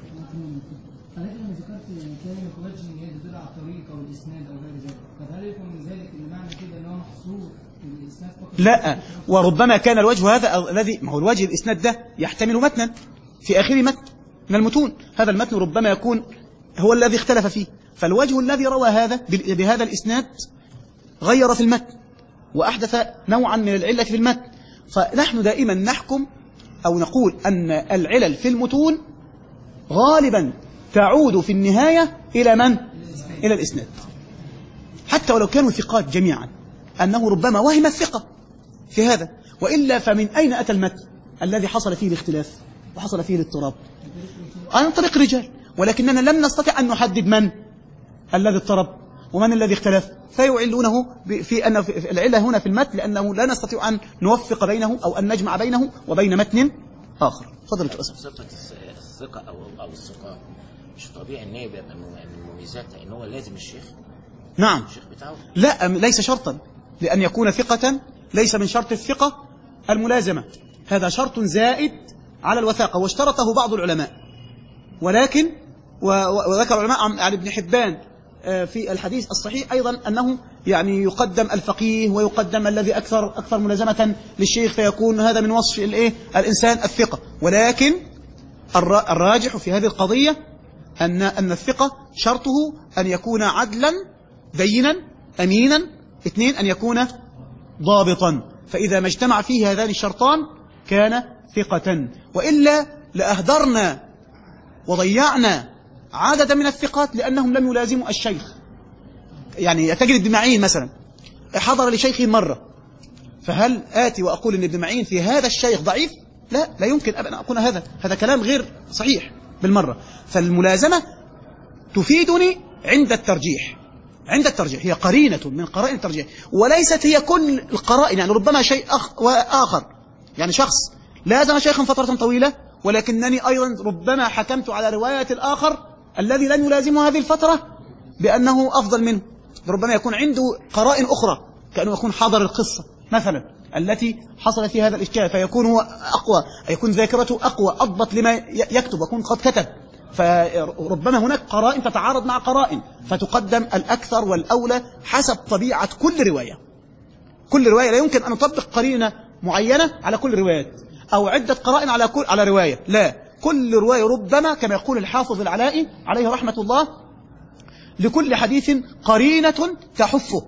لا، وربما كان الوجه هذا الذي ما هو الوجه الإسناد ده يحتمل متنا في آخر متن من المتون، هذا المتن ربما يكون هو الذي اختلف فيه، فالوجه الذي روى هذا بهذا الإسناد غير في المتن وأحدث نوعا من العلة في المتن. فنحن دائما نحكم أو نقول أن العلل في المتون غالبا تعود في النهاية إلى من؟ إلى الإسناد، حتى ولو كانوا ثقات جميعا، أنه ربما وهم الثقة في هذا، وإلا فمن أين أتى المتن الذي حصل فيه الاختلاف وحصل فيه الاضطراب؟ عن طريق رجال، ولكننا لم نستطع أن نحدد من الذي اضطرب ومن الذي اختلف، فيعلونه في أن العلة هنا في المتن، لأنه لا نستطيع أن نوفق بينه أو أن نجمع بينه وبين متن آخر. فضل الأسف. صفة الثقة أو أو الثقة مش طبيعي إن هي بيبقى من مميزاتها إن هو لازم الشيخ. نعم. الشيخ بتاعه. لا، ليس شرطا، لأن يكون ثقة ليس من شرط الثقة الملازمة، هذا شرط زائد على الوثاقة، واشترطه بعض العلماء، ولكن وذكر العلماء عن ابن حبان في الحديث الصحيح أيضا أنه يعني يقدم الفقيه ويقدم الذي أكثر أكثر ملازمة للشيخ، فيكون هذا من وصف الإيه الإنسان الثقة. ولكن الراجح في هذه القضية أن أن الثقة شرطه أن يكون عدلا دينا أمينا، اثنين أن يكون ضابطا، فإذا ما اجتمع فيه هذان الشرطان كان ثقة، وإلا لأهدرنا وضيعنا عددا من الثقات لأنهم لم يلازموا الشيخ. يعني تجد ابن معين مثلا حضر لشيخه مرة، فهل آتي وأقول أن ابن معين في هذا الشيخ ضعيف؟ لا، لا يمكن أبدا أقول هذا، هذا كلام غير صحيح بالمرة. فالملازمة تفيدني عند الترجيح، عند الترجيح هي قرينة من قرائن الترجيح، وليست هي كل القرائن. يعني ربما شيء آخر، يعني شخص لازم شيخا فترة طويلة، ولكنني أيضا ربما حكمت على رواية الآخر الذي لن يلازمه هذه الفترة بأنه أفضل منه. ربما يكون عنده قرائن أخرى، كأنه يكون حاضر القصة مثلا التي حصل في هذا الإشكال، فيكون هو أقوى، يكون ذاكرته أقوى، أضبط لما يكتب، يكون قد كتب. فربما هناك قرائن تتعارض مع قرائن، فتقدم الأكثر والأولى حسب طبيعة كل رواية. كل رواية لا يمكن أن نطبق قرينة معينة على كل رواية، أو عدة قرائن على كل على رواية، لا، كل رواية ربما كما يقول الحافظ العلائي عليه رحمة الله: لكل حديث قرينة تحفه.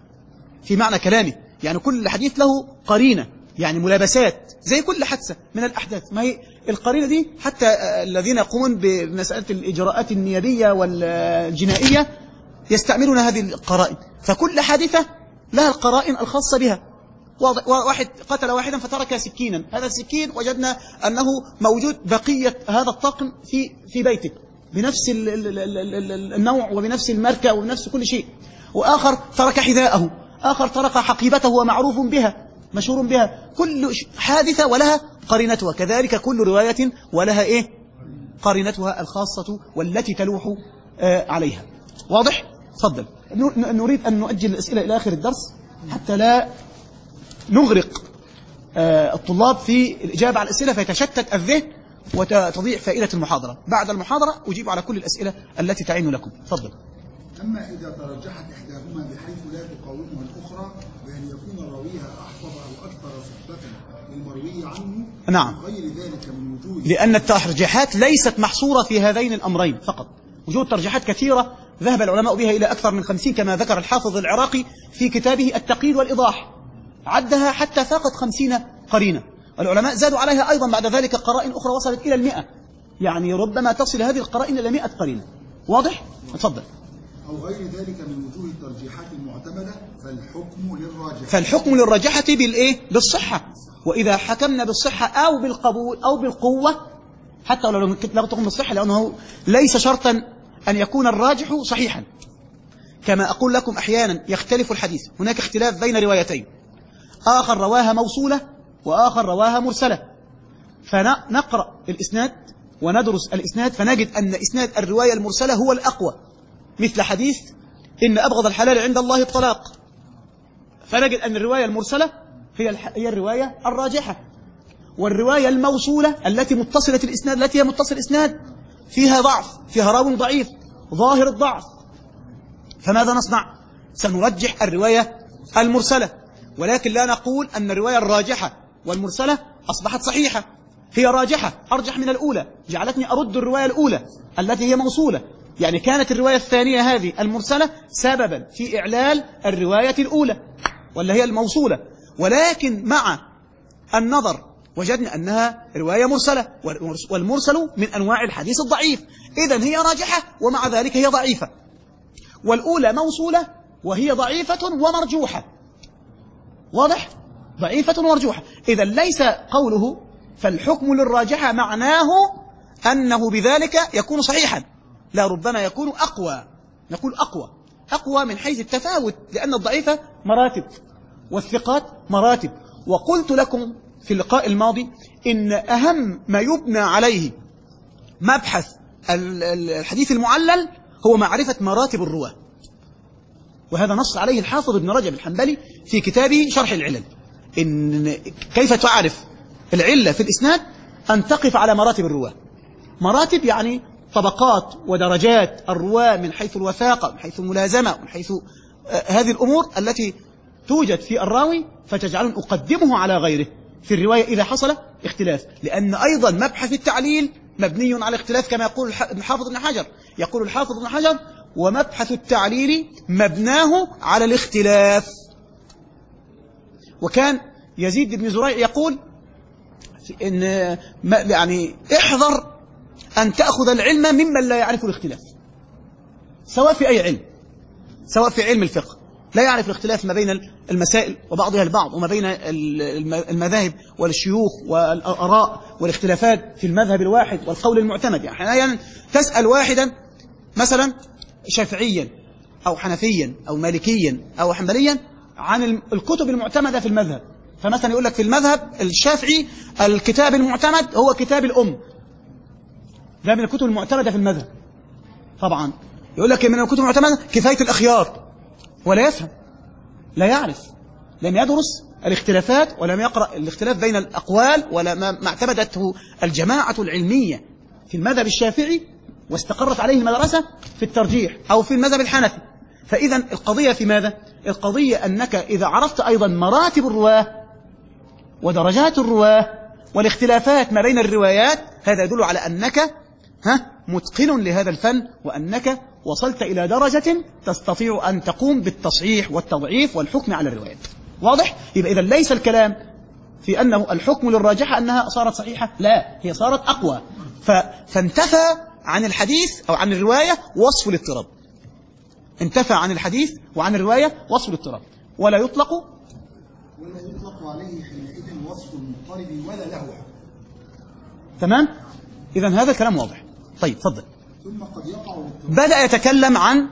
في معنى كلامه يعني كل حديث له قرينة، يعني ملابسات زي كل حادثة من الأحداث. ما هي القرينة دي حتى الذين يقومون بمسألة الإجراءات النيابية والجنائية يستعملون هذه القرائن، فكل حادثة لها القرائن الخاصة بها. واحد قتل واحدا فترك سكينا، هذا السكين وجدنا أنه موجود بقية هذا الطاقم في في بيته بنفس النوع وبنفس الماركة وبنفس كل شيء. وآخر ترك حذاءه، آخر ترك حقيبته ومعروف بها مشهور بها. كل حادثة ولها قرينتها، كذلك كل رواية ولها إيه؟ قرينتها الخاصة والتي تلوح آه عليها. واضح؟ تفضل. نريد أن نؤجل الأسئلة إلى آخر الدرس حتى لا نغرق آه الطلاب في الإجابة على الأسئلة فيتشتت الذهن وتضيع فائدة المحاضرة. بعد المحاضرة أجيب على كل الأسئلة التي تعين لكم. تفضل. أما إذا ترجحت إحداهما بحيث لا تقاومها الأخرى، بأن يكون راويها أحفظ أو أكثر صحبة للمروي عنه، نعم، غير ذلك من وجود، لأن الترجيحات ليست محصورة في هذين الأمرين فقط، وجود ترجيحات كثيرة ذهب العلماء بها إلى أكثر من خمسين كما ذكر الحافظ العراقي في كتابه التقييد والإيضاح، عدها حتى فاقت خمسين قرينة. العلماء زادوا عليها أيضا بعد ذلك قرائن أخرى وصلت إلى المئة، يعني ربما تصل هذه القرائن إلى مئة قرينة. واضح؟ تفضل. أو غير ذلك من وجوه الترجيحات المعتمدة، فالحكم للراجح فالحكم للراجحة بالإيه؟ بالصحة. وإذا حكمنا بالصحة أو بالقبول أو بالقوة، حتى لو لم تكن بالصحة، لأنه ليس شرطا أن يكون الراجح صحيحا. كما أقول لكم أحيانا يختلف الحديث، هناك اختلاف بين روايتين، آخر رواها موصولة وآخر رواها مرسلة، فنقرأ الإسناد وندرس الإسناد فنجد أن إسناد الرواية المرسلة هو الأقوى، مثل حديث إن أبغض الحلال عند الله الطلاق، فنجد أن الرواية المرسلة هي هي الرواية الراجحة، والرواية الموصولة التي متصلة الإسناد التي هي متصل الإسناد فيها ضعف، فيها راو ضعيف ظاهر الضعف. فماذا نصنع؟ سنرجح الرواية المرسلة، ولكن لا نقول أن الرواية الراجحة والمرسلة أصبحت صحيحة، هي راجحة أرجح من الأولى، جعلتني أرد الرواية الأولى التي هي موصولة. يعني كانت الرواية الثانية هذه المرسلة سببا في إعلال الرواية الأولى ولا هي الموصولة، ولكن مع النظر وجدنا أنها رواية مرسلة، والمرسل من أنواع الحديث الضعيف، إذن هي راجحة ومع ذلك هي ضعيفة. والأولى موصولة وهي ضعيفة ومرجوحة. واضح؟ ضعيفة ومرجوحة. إذن ليس قوله فالحكم للراجحة معناه أنه بذلك يكون صحيحا، لا، ربما يكون أقوى، نقول أقوى أقوى من حيث التفاوت، لأن الضعيفة مراتب والثقات مراتب. وقلت لكم في اللقاء الماضي إن أهم ما يبنى عليه مبحث الحديث المعلل هو معرفة مراتب الرواة، وهذا نص عليه الحافظ ابن رجب الحنبلي في كتابه شرح العلل، إن كيف تعرف العلة في الإسناد أن تقف على مراتب الرواة. مراتب يعني طبقات ودرجات الرواة من حيث الوثاقة، من حيث الملازمة، من حيث هذه الأمور التي توجد في الراوي فتجعل أقدمه على غيره في الرواية إذا حصل اختلاف، لأن أيضا مبحث التعليل مبني على اختلاف كما يقول الحافظ ابن حجر. يقول الحافظ ابن حجر ومبحث التعليل مبناه على الاختلاف. وكان يزيد بن زريع يقول إن يعني احذر أن تأخذ العلم ممن لا يعرف الاختلاف، سواء في أي علم، سواء في علم الفقه لا يعرف الاختلاف ما بين المسائل وبعضها البعض، وما بين المذاهب والشيوخ والآراء والاختلافات في المذهب الواحد والقول المعتمد. يعني أحيانا تسأل واحدا مثلا شافعيا أو حنفيا أو مالكيا أو حنبليا عن الكتب المعتمدة في المذهب، فمثلا يقول لك في المذهب الشافعي الكتاب المعتمد هو كتاب الأم، ده من الكتب المعتمدة في المذهب. طبعا يقول لك من الكتب المعتمدة كفاية الأخيار، ولا يفهم، لا يعرف، لم يدرس الاختلافات ولم يقرأ الاختلاف بين الأقوال ولا ما اعتمدته الجماعة العلمية في المذهب الشافعي واستقرت عليه المدرسة في الترجيح أو في المذهب الحنفي. فإذا القضية في ماذا؟ القضية أنك إذا عرفت أيضا مراتب الرواة ودرجات الرواة والاختلافات ما بين الروايات، هذا يدل على أنك ها متقن لهذا الفن، وأنك وصلت إلى درجة تستطيع أن تقوم بالتصحيح والتضعيف والحكم على الروايات. واضح؟ يبقى إذا ليس الكلام في أنه الحكم للراجحة أنها صارت صحيحة، لا، هي صارت أقوى. ف... فانتفى عن الحديث أو عن الرواية وصف الاضطراب، انتفى عن الحديث وعن الرواية وصف الاضطراب، ولا يطلق ولا يطلق عليه حينئذ وصف المضطرب ولا له حكم. تمام؟ إذا هذا الكلام واضح. طيب تفضل. ثم قد يقع بدأ يتكلم عن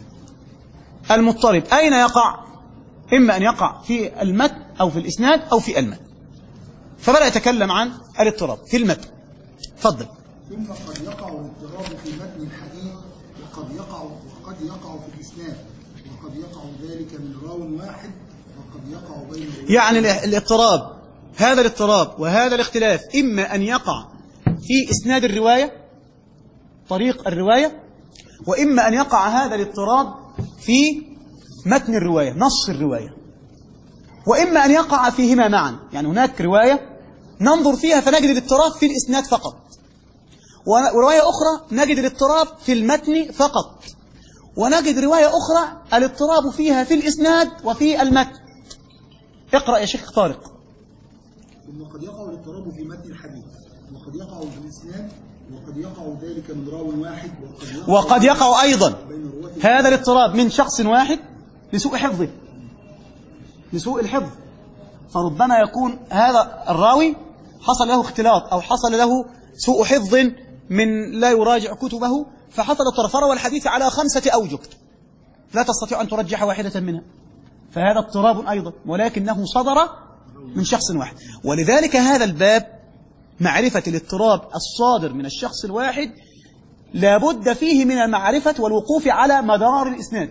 المضطرب، أين يقع؟ إما أن يقع في المتن أو في الإسناد أو في المتن. فبدأ يتكلم عن الاضطراب في المتن. تفضل. ثم قد يقع الاضطراب في متن الحديث، وقد يقع وقد يقع في الإسناد، وقد يقع ذلك من راو واحد، وقد يقع بين يعني الاضطراب، هذا الاضطراب وهذا الاختلاف إما أن يقع في إسناد الرواية، طريق الرواية، وإما أن يقع هذا الاضطراب في متن الرواية، نص الرواية، وإما أن يقع فيهما معا. يعني هناك رواية ننظر فيها فنجد الاضطراب في الإسناد فقط، ورواية أخرى نجد الاضطراب في المتن فقط، ونجد رواية أخرى الاضطراب فيها في الإسناد وفي المتن. اقرأ يا شيخ طارق. ثم قد يقع الاضطراب في متن الحديث، وقد يقع في الإسناد، وقد يقع ذلك من راو واحد، وقد يقع, وقد يقع أيضا هذا الاضطراب من شخص واحد لسوء حفظه، لسوء الحفظ. فربما يكون هذا الراوي حصل له اختلاط أو حصل له سوء حفظ من لا يراجع كتبه، فحصل اضطراب، فروى الحديث على خمسة أوجه لا تستطيع أن ترجح واحدة منها، فهذا اضطراب أيضا، ولكنه صدر من شخص واحد. ولذلك هذا الباب معرفة الاضطراب الصادر من الشخص الواحد لابد فيه من المعرفة والوقوف على مدار الإسناد،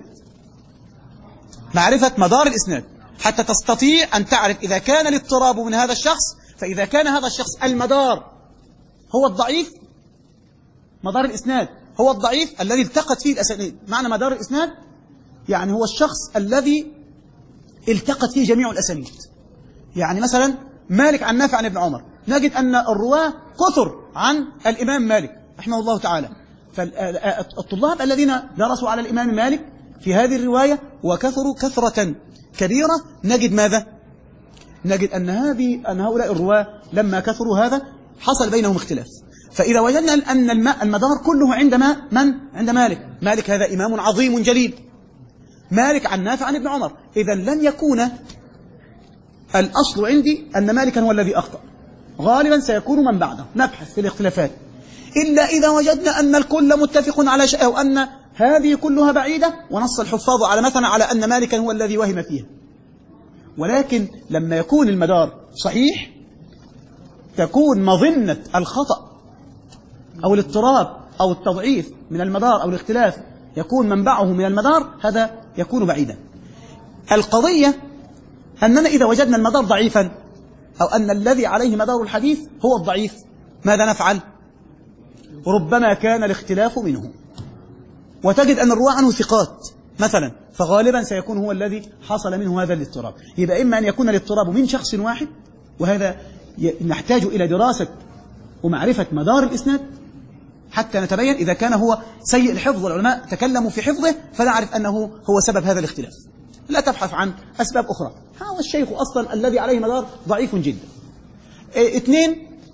معرفة مدار الإسناد حتى تستطيع أن تعرف إذا كان الاضطراب من هذا الشخص، فإذا كان هذا الشخص المدار هو الضعيف، مدار الإسناد هو الضعيف الذي التقت فيه الأسانيد. معنى مدار الإسناد يعني هو الشخص الذي التقت فيه جميع الأسانيد. يعني مثلا مالك عن نافع عن ابن عمر، نجد أن الرواة كثر عن الإمام مالك رحمه الله تعالى، فالطلاب الذين درسوا على الإمام مالك في هذه الرواية وكثروا كثرة كبيرة، نجد ماذا؟ نجد أن هذه أن هؤلاء الرواة لما كثروا هذا حصل بينهم اختلاف. فإذا وجدنا أن المدار كله عند ما من؟ عند مالك. مالك هذا إمام عظيم جليل، مالك عن نافع عن ابن عمر، إذا لن يكون الأصل عندي أن مالكا هو الذي أخطأ، غالبا سيكون من بعده. نبحث في الاختلافات، إلا إذا وجدنا أن الكل متفق على شيء، أو أن هذه كلها بعيدة ونص الحفاظ على مثلا على أن مالكا هو الذي وهم فيها. ولكن لما يكون المدار صحيح تكون مظنة الخطأ أو الاضطراب أو التضعيف من المدار أو الاختلاف يكون منبعه من المدار، هذا يكون بعيدا. القضية أننا إذا وجدنا المدار ضعيفا أو أن الذي عليه مدار الحديث هو الضعيف، ماذا نفعل؟ ربما كان الاختلاف منه، وتجد أن الرواة عنه ثقات مثلا، فغالبا سيكون هو الذي حصل منه هذا الاضطراب. يبقى إما أن يكون الاضطراب من شخص واحد، وهذا نحتاج إلى دراسة ومعرفة مدار الإسناد حتى نتبين إذا كان هو سيء الحفظ والعلماء تكلموا في حفظه فنعرف أنه هو سبب هذا الاختلاف، لا تبحث عن أسباب أخرى. هذا الشيخ أصلا الذي عليه مدار ضعيف جدا. اثنين،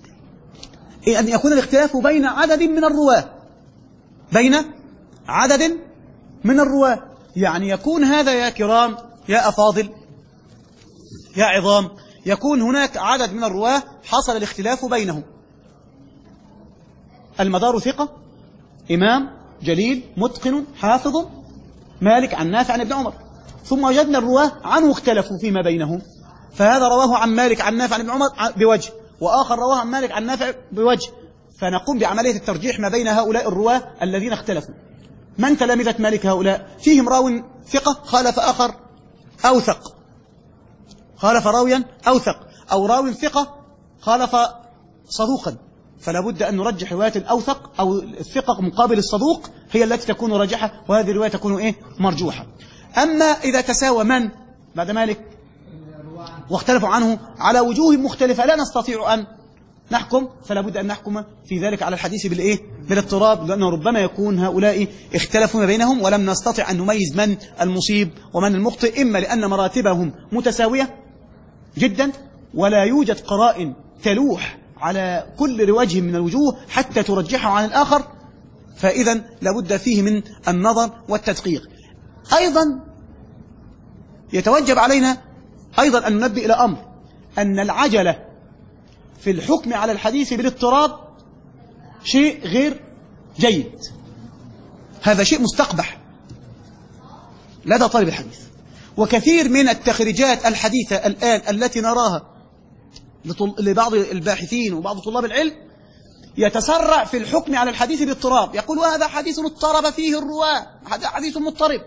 أن يكون الاختلاف بين عدد من الرواة، بين عدد من الرواة، يعني يكون هذا يا كرام يا أفاضل يا عظام، يكون هناك عدد من الرواة حصل الاختلاف بينهم. المدار ثقة إمام جليل متقن حافظ مالك عن نافع عن ابن عمر، ثم وجدنا الرواة عنه اختلفوا فيما بينهم، فهذا رواه عن مالك عن نافع عن ابن عمر بوجه، وآخر رواه عن مالك عن نافع بوجه، فنقوم بعملية الترجيح ما بين هؤلاء الرواة الذين اختلفوا. من تلامذة مالك هؤلاء؟ فيهم راو ثقة خالف آخر أوثق، خالف راويا أوثق، أو راو ثقة خالف صدوقا، فلا بد أن نرجح رواية الأوثق أو الثقة مقابل الصدوق هي التي تكون راجحة، وهذه الرواية تكون إيه؟ مرجوحة. أما إذا تساوى من بعد مالك واختلفوا عنه على وجوه مختلفة لا نستطيع أن نحكم، فلا بد أن نحكم في ذلك على الحديث بالإيه؟ بالاضطراب، لأنه ربما يكون هؤلاء اختلفوا ما بينهم ولم نستطع أن نميز من المصيب ومن المخطئ، إما لأن مراتبهم متساوية جدا ولا يوجد قرائن تلوح على كل وجه من الوجوه حتى ترجحه عن الآخر، فإذا لابد فيه من النظر والتدقيق. أيضا يتوجب علينا أيضا أن ننبه إلى أمر، أن العجلة في الحكم على الحديث بالاضطراب شيء غير جيد، هذا شيء مستقبح لدى طالب الحديث. وكثير من التخريجات الحديثة الآن التي نراها لبعض الباحثين وبعض طلاب العلم يتسرع في الحكم على الحديث باضطراب، يقول هذا حديث اضطرب فيه الرواة، هذا حديث مضطرب،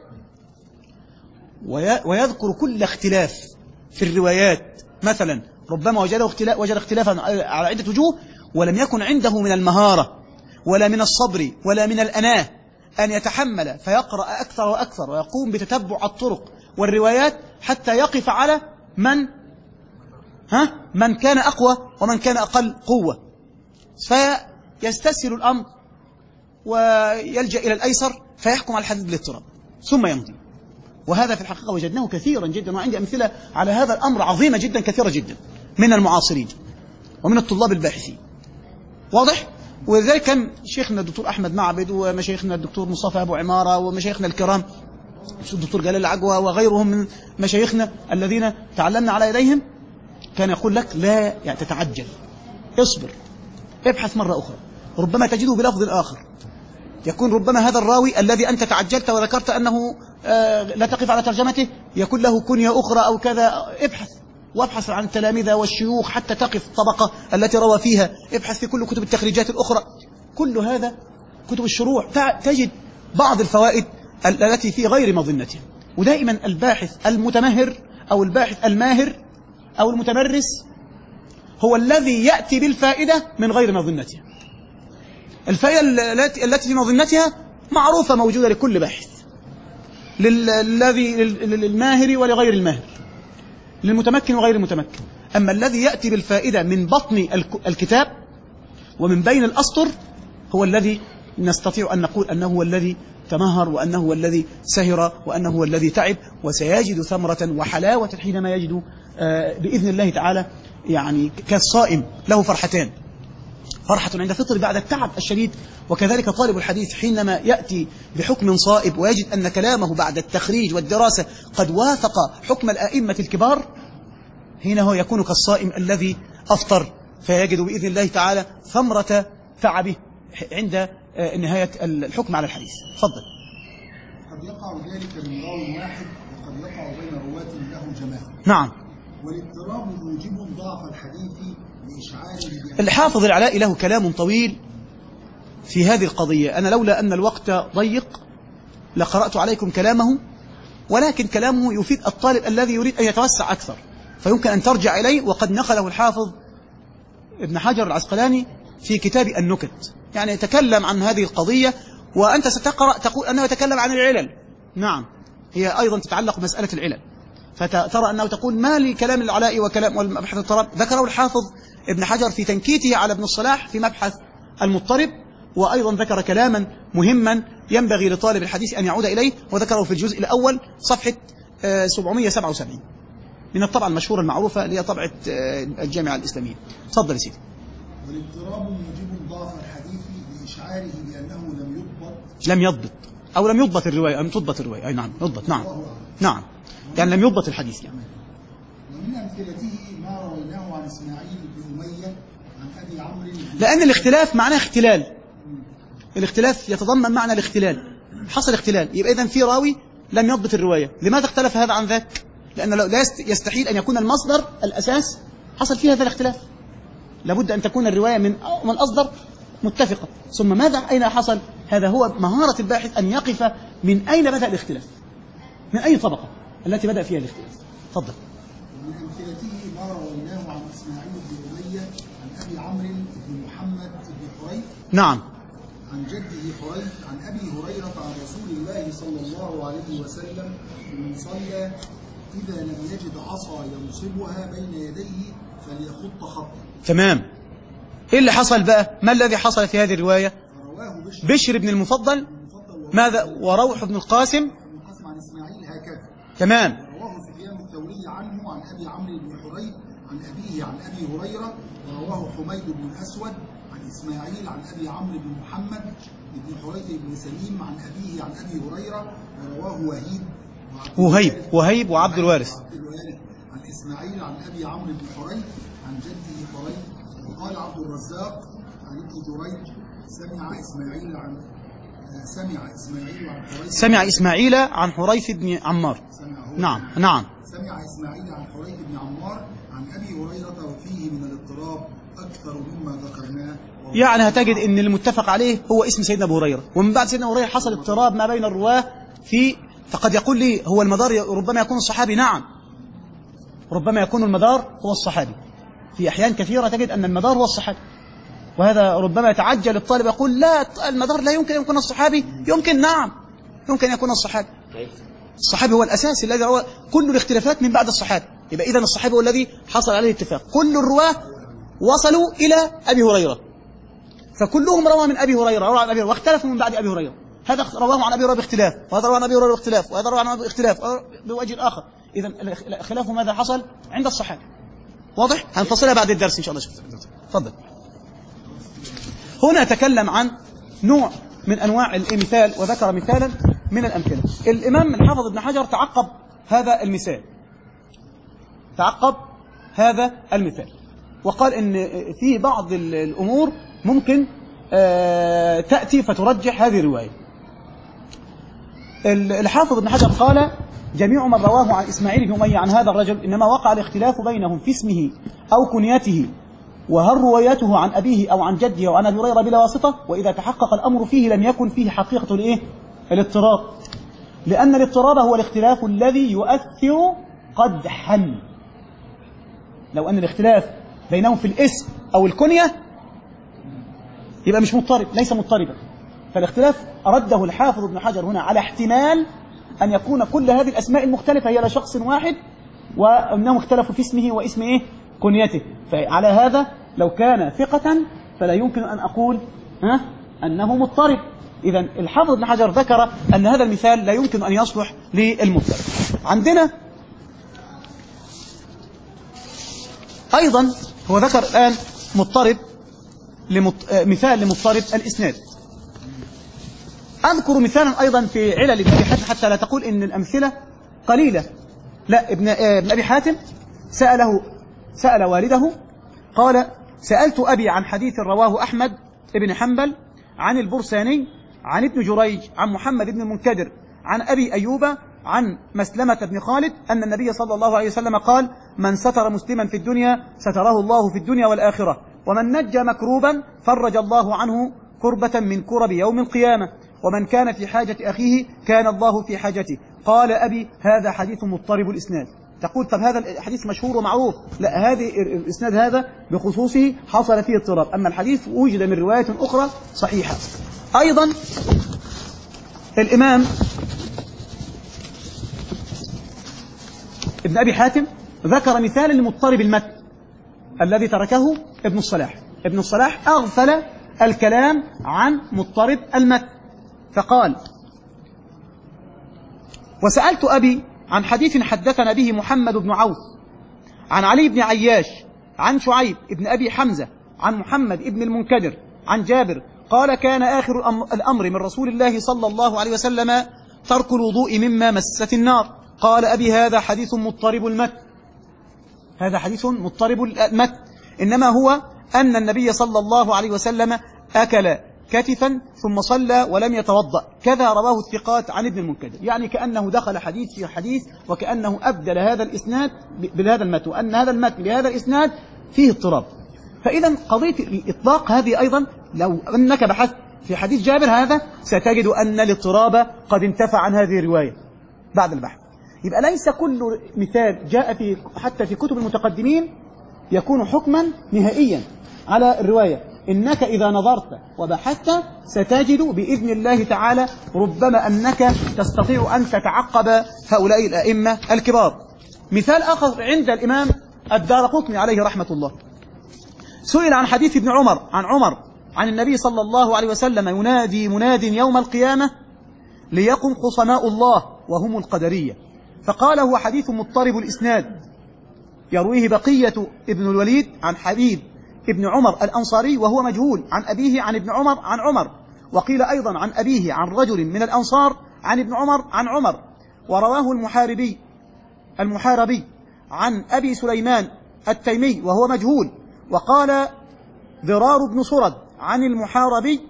ويذكر كل اختلاف في الروايات، مثلا ربما وجد اختلاف وجد اختلافا على عدة وجوه ولم يكن عنده من المهارة ولا من الصبر ولا من الأناة أن يتحمل فيقرأ أكثر وأكثر ويقوم بتتبع الطرق والروايات حتى يقف على من ها من كان أقوى ومن كان أقل قوة، فيستسهل الأمر ويلجأ إلى الأيسر فيحكم على الحديث بالاضطراب ثم يمضي. وهذا في الحقيقة وجدناه كثيرا جدا، وعندي أمثلة على هذا الأمر عظيمة جدا كثيرة جدا من المعاصرين ومن الطلاب الباحثين، واضح؟ ولذلك كان شيخنا الدكتور أحمد معبد ومشايخنا الدكتور مصطفى أبو عمارة ومشايخنا الكرام الدكتور جلال العجوة وغيرهم من مشايخنا الذين تعلمنا على يديهم، كان يقول لك لا يعني تتعجل، اصبر، ابحث مرة أخرى، ربما تجده بلفظ آخر، يكون ربما هذا الراوي الذي أنت تعجلت وذكرت أنه آه لا تقف على ترجمته يكون له كنية أخرى أو كذا، ابحث وابحث عن التلامذة والشيوخ حتى تقف الطبقة التي روى فيها، ابحث في كل كتب التخريجات الأخرى، كل هذا كتب الشروح تجد بعض الفوائد التي في غير مظنتها. ودائما الباحث المتمهر أو الباحث الماهر أو المتمرس هو الذي يأتي بالفائدة من غير مظنتها. الفائدة التي في مظنتها معروفة موجودة لكل باحث، للذي للماهر ولغير الماهر، للمتمكن وغير المتمكن. أما الذي يأتي بالفائدة من بطن الكتاب ومن بين الأسطر هو الذي نستطيع أن نقول أنه هو الذي تمهر وأنه هو الذي سهر وأنه هو الذي تعب، وسيجد ثمرة وحلاوة حينما يجد بإذن الله تعالى، يعني كالصائم له فرحتان، فرحة عند فطر بعد التعب الشديد، وكذلك طالب الحديث حينما يأتي بحكم صائب ويجد أن كلامه بعد التخريج والدراسة قد وافق حكم الآئمة الكبار، هنا هو يكون كالصائم الذي أفطر، فيجد بإذن الله تعالى ثمرة تعبه عند نهاية الحكم على الحديث. تفضل. قد يقع ذلك من راوي واحد وقد يقع بين رواة له جماعة. نعم. والاضطراب موجب ضعف الحديث لإشعاره. الحافظ العلاء له كلام طويل في هذه القضية، أنا لولا أن الوقت ضيق لقرأت عليكم كلامه، ولكن كلامه يفيد الطالب الذي يريد أن يتوسع أكثر فيمكن أن ترجع إليه، وقد نقله الحافظ ابن حجر العسقلاني في كتاب النكت، يعني يتكلم عن هذه القضية، وأنت ستقرأ تقول أنه يتكلم عن العلل. نعم، هي أيضا تتعلق بمسألة العلل، فترى أنه تقول ما لي كلام العلاء وكلام والمبحث الطراب، ذكره الحافظ ابن حجر في تنكيته على ابن الصلاح في مبحث المضطرب، وأيضا ذكر كلاما مهما ينبغي لطالب الحديث أن يعود إليه، وذكره في الجزء الأول صفحة سبعمائة وسبعة وسبعين من الطبعة المشهورة المعروفة اللي هي طبعة الجامعة الإسلامية. تفضل يا سيدي. والاضطراب موجب ضعف الحديث لإشعاره بأنه لم يضبط لم يضبط أو لم يضبط الرواية أو تضبط الرواية. أي نعم يضبط. نعم نعم يعني لم يضبط الحديث يعني. ومن أمثلته ما رويناه عن إسماعيل بن أمية عن أبي عمرو. لأن الاختلاف معناه اختلال. الاختلاف يتضمن معنى الاختلال. حصل اختلال، يبقى إذن في راوي لم يضبط الرواية. لماذا اختلف هذا عن ذاك؟ لأن لا يستحيل أن يكون المصدر الأساس حصل فيه هذا الاختلاف. لابد أن تكون الرواية من من الأصدر متفقة. ثم ماذا أين حصل؟ هذا هو مهارة الباحث أن يقف من أين بدأ الاختلاف، من أي طبقة التي بدأ فيها الاختلاف. تفضل. من أمثلته ما رويناه عن إسماعيل بن أمية عن أبي عمرو بن محمد بن حريث. نعم. عن جده حريث عن أبي هريرة عن رسول الله صلى الله عليه وسلم من صلى إذا لم يجد عصا ينصبها بين يديه فليخط خطا. تمام. إيه اللي حصل بقى؟ ما الذي حصل في هذه الرواية؟ بشر, بشر بن المفضل. ماذا؟ وروح بن القاسم عن إسماعيل هكذا. تمام. رواه سفيان الثوري عنه عن أبي عمرو بن حريث عن أبيه عن أبي هريرة. ورواه حميد بن الأسود عن إسماعيل عن أبي عمرو بن محمد بن حريث بن سليم عن أبيه عن أبي هريرة. ورواه وهيب وهيب وهيب وعبد الوارث عن إسماعيل عن أبي عمرو بن حريث عن جده حريث. وقال عبد الرزاق عن ابن جريج سمع إسماعيل عن سمع إسماعيل عن حريث سمع إسماعيل عن حريث بن عمار. نعم نعم. سمع إسماعيل عن حريث بن عمار عن أبي هريرة وفيه من الاضطراب أكثر مما ذكرناه. يعني هتجد أن المتفق عليه هو اسم سيدنا أبو هريرة، ومن بعد سيدنا أبو هريرة حصل اضطراب ما بين الرواه في، فقد يقول لي هو المدار ربما يكون الصحابي. نعم ربما يكون المدار هو الصحابي. في أحيان كثيرة تجد أن المدار هو الصحابي، وهذا ربما يتعجل الطالب يقول لا المدار لا يمكن أن يكون الصحابي. يمكن، نعم يمكن أن يكون الصحابي. الصحابي هو الأساس الذي روى كل الاختلافات من بعد الصحابي. يبقى إذن الصحابي هو الذي حصل عليه الاتفاق. كل الرواه وصلوا إلى أبي هريرة، فكلهم روى من أبي هريرة روى عن أبي هريرة واختلفوا من بعد أبي هريرة. هذا رواه عن أبي هريرة باختلاف، وهذا رواه عن أبي هريرة باختلاف، وهذا رواه عن أبي باختلاف بوجه آخر. إذن الخلاف ماذا حصل عند الصحابة؟ واضح؟ هنفصلها بعد الدرس إن شاء الله. تفضل. هنا تكلم عن نوع من أنواع المثال وذكر مثالا من الأمثلة. الإمام الحافظ ابن حجر تعقب هذا المثال تعقب هذا المثال وقال إن في بعض الأمور ممكن تأتي فترجح هذه الرواية. الحافظ ابن حجر قال جميع من رواه عن إسماعيل بن أمية عن هذا الرجل إنما وقع الاختلاف بينهم في اسمه أو كنيته، وهل روايته عن أبيه أو عن جده أو عن أبي هريرة بلا واسطة، وإذا تحقق الأمر فيه لم يكن فيه حقيقة الإيه؟ الاضطراب، لأن الاضطراب هو الاختلاف الذي يؤثر قدحا. لو أن الاختلاف بينهم في الاسم أو الكنية يبقى مش مضطرب، ليس مضطربا. فالاختلاف أرده الحافظ ابن حجر هنا على احتمال أن يكون كل هذه الأسماء المختلفة هي لشخص واحد، وأنهم اختلفوا في اسمه واسم إيه؟ كنيته. فعلى هذا لو كان ثقة فلا يمكن أن أقول ها أنه مضطرب. إذن الحافظ ابن حجر ذكر أن هذا المثال لا يمكن أن يصلح للمضطرب. عندنا أيضا هو ذكر الآن مضطرب لمط... مثال لمضطرب الإسناد. أذكر مثالا أيضا في علل ابن أبي حاتم حتى لا تقول إن الأمثلة قليلة. لا، ابن, ابن أبي حاتم سأله سأل والده قال سألت أبي عن حديث رواه أحمد بن حنبل عن البرساني عن ابن جريج عن محمد بن المنكدر عن أبي أيوب عن مسلمة بن خالد أن النبي صلى الله عليه وسلم قال من ستر مسلما في الدنيا ستره الله في الدنيا والآخرة، ومن نجى مكروبا فرج الله عنه كربة من كرب يوم القيامة، ومن كان في حاجة أخيه كان الله في حاجته. قال أبي هذا حديث مضطرب الإسناد. تقول طب هذا الحديث مشهور ومعروف. لا، هذه الإسناد هذا بخصوصه حصل فيه اضطراب، أما الحديث وجد من رواية أخرى صحيحة. أيضا الإمام ابن أبي حاتم ذكر مثالا لمضطرب المتن الذي تركه ابن الصلاح. ابن الصلاح أغفل الكلام عن مضطرب المتن فقال وسألت أبي عن حديث حدثنا به محمد بن عوف عن علي بن عياش عن شعيب بن أبي حمزة عن محمد ابن المنكدر عن جابر قال كان آخر الأمر من رسول الله صلى الله عليه وسلم ترك الوضوء مما مست النار. قال أبي هذا حديث مضطرب المتن، هذا حديث مضطرب المتن، إنما هو أن النبي صلى الله عليه وسلم أكل كتفا ثم صلى ولم يتوضأ، كذا رواه الثقات عن ابن المنكدر. يعني كأنه دخل حديث في حديث، وكأنه أبدل هذا الإسناد بهذا المتن، وأن هذا المتن بهذا الإسناد فيه اضطراب. فإذا قضية الإطلاق هذه أيضا لو أنك بحثت في حديث جابر هذا ستجد أن الاضطراب قد انتفى عن هذه الرواية بعد البحث. يبقى ليس كل مثال جاء في حتى في كتب المتقدمين يكون حكما نهائيا على الرواية. إنك إذا نظرت وبحثت ستجد بإذن الله تعالى ربما أنك تستطيع أن تتعقب هؤلاء الأئمة الكبار. مثال آخر عند الإمام الدارقطني عليه رحمة الله، سئل عن حديث ابن عمر عن عمر عن النبي صلى الله عليه وسلم ينادي مناد يوم القيامة ليقم خصماء الله وهم القدرية، فقال هو حديث مضطرب الإسناد يرويه بقية ابن الوليد عن حبيب ابن عمر الأنصاري وهو مجهول عن أبيه عن ابن عمر عن عمر، وقيل أيضا عن أبيه عن رجل من الأنصار عن ابن عمر عن عمر. ورواه المحاربي المحاربي عن أبي سليمان التيمي وهو مجهول. وقال ضرار بن صرد عن المحاربي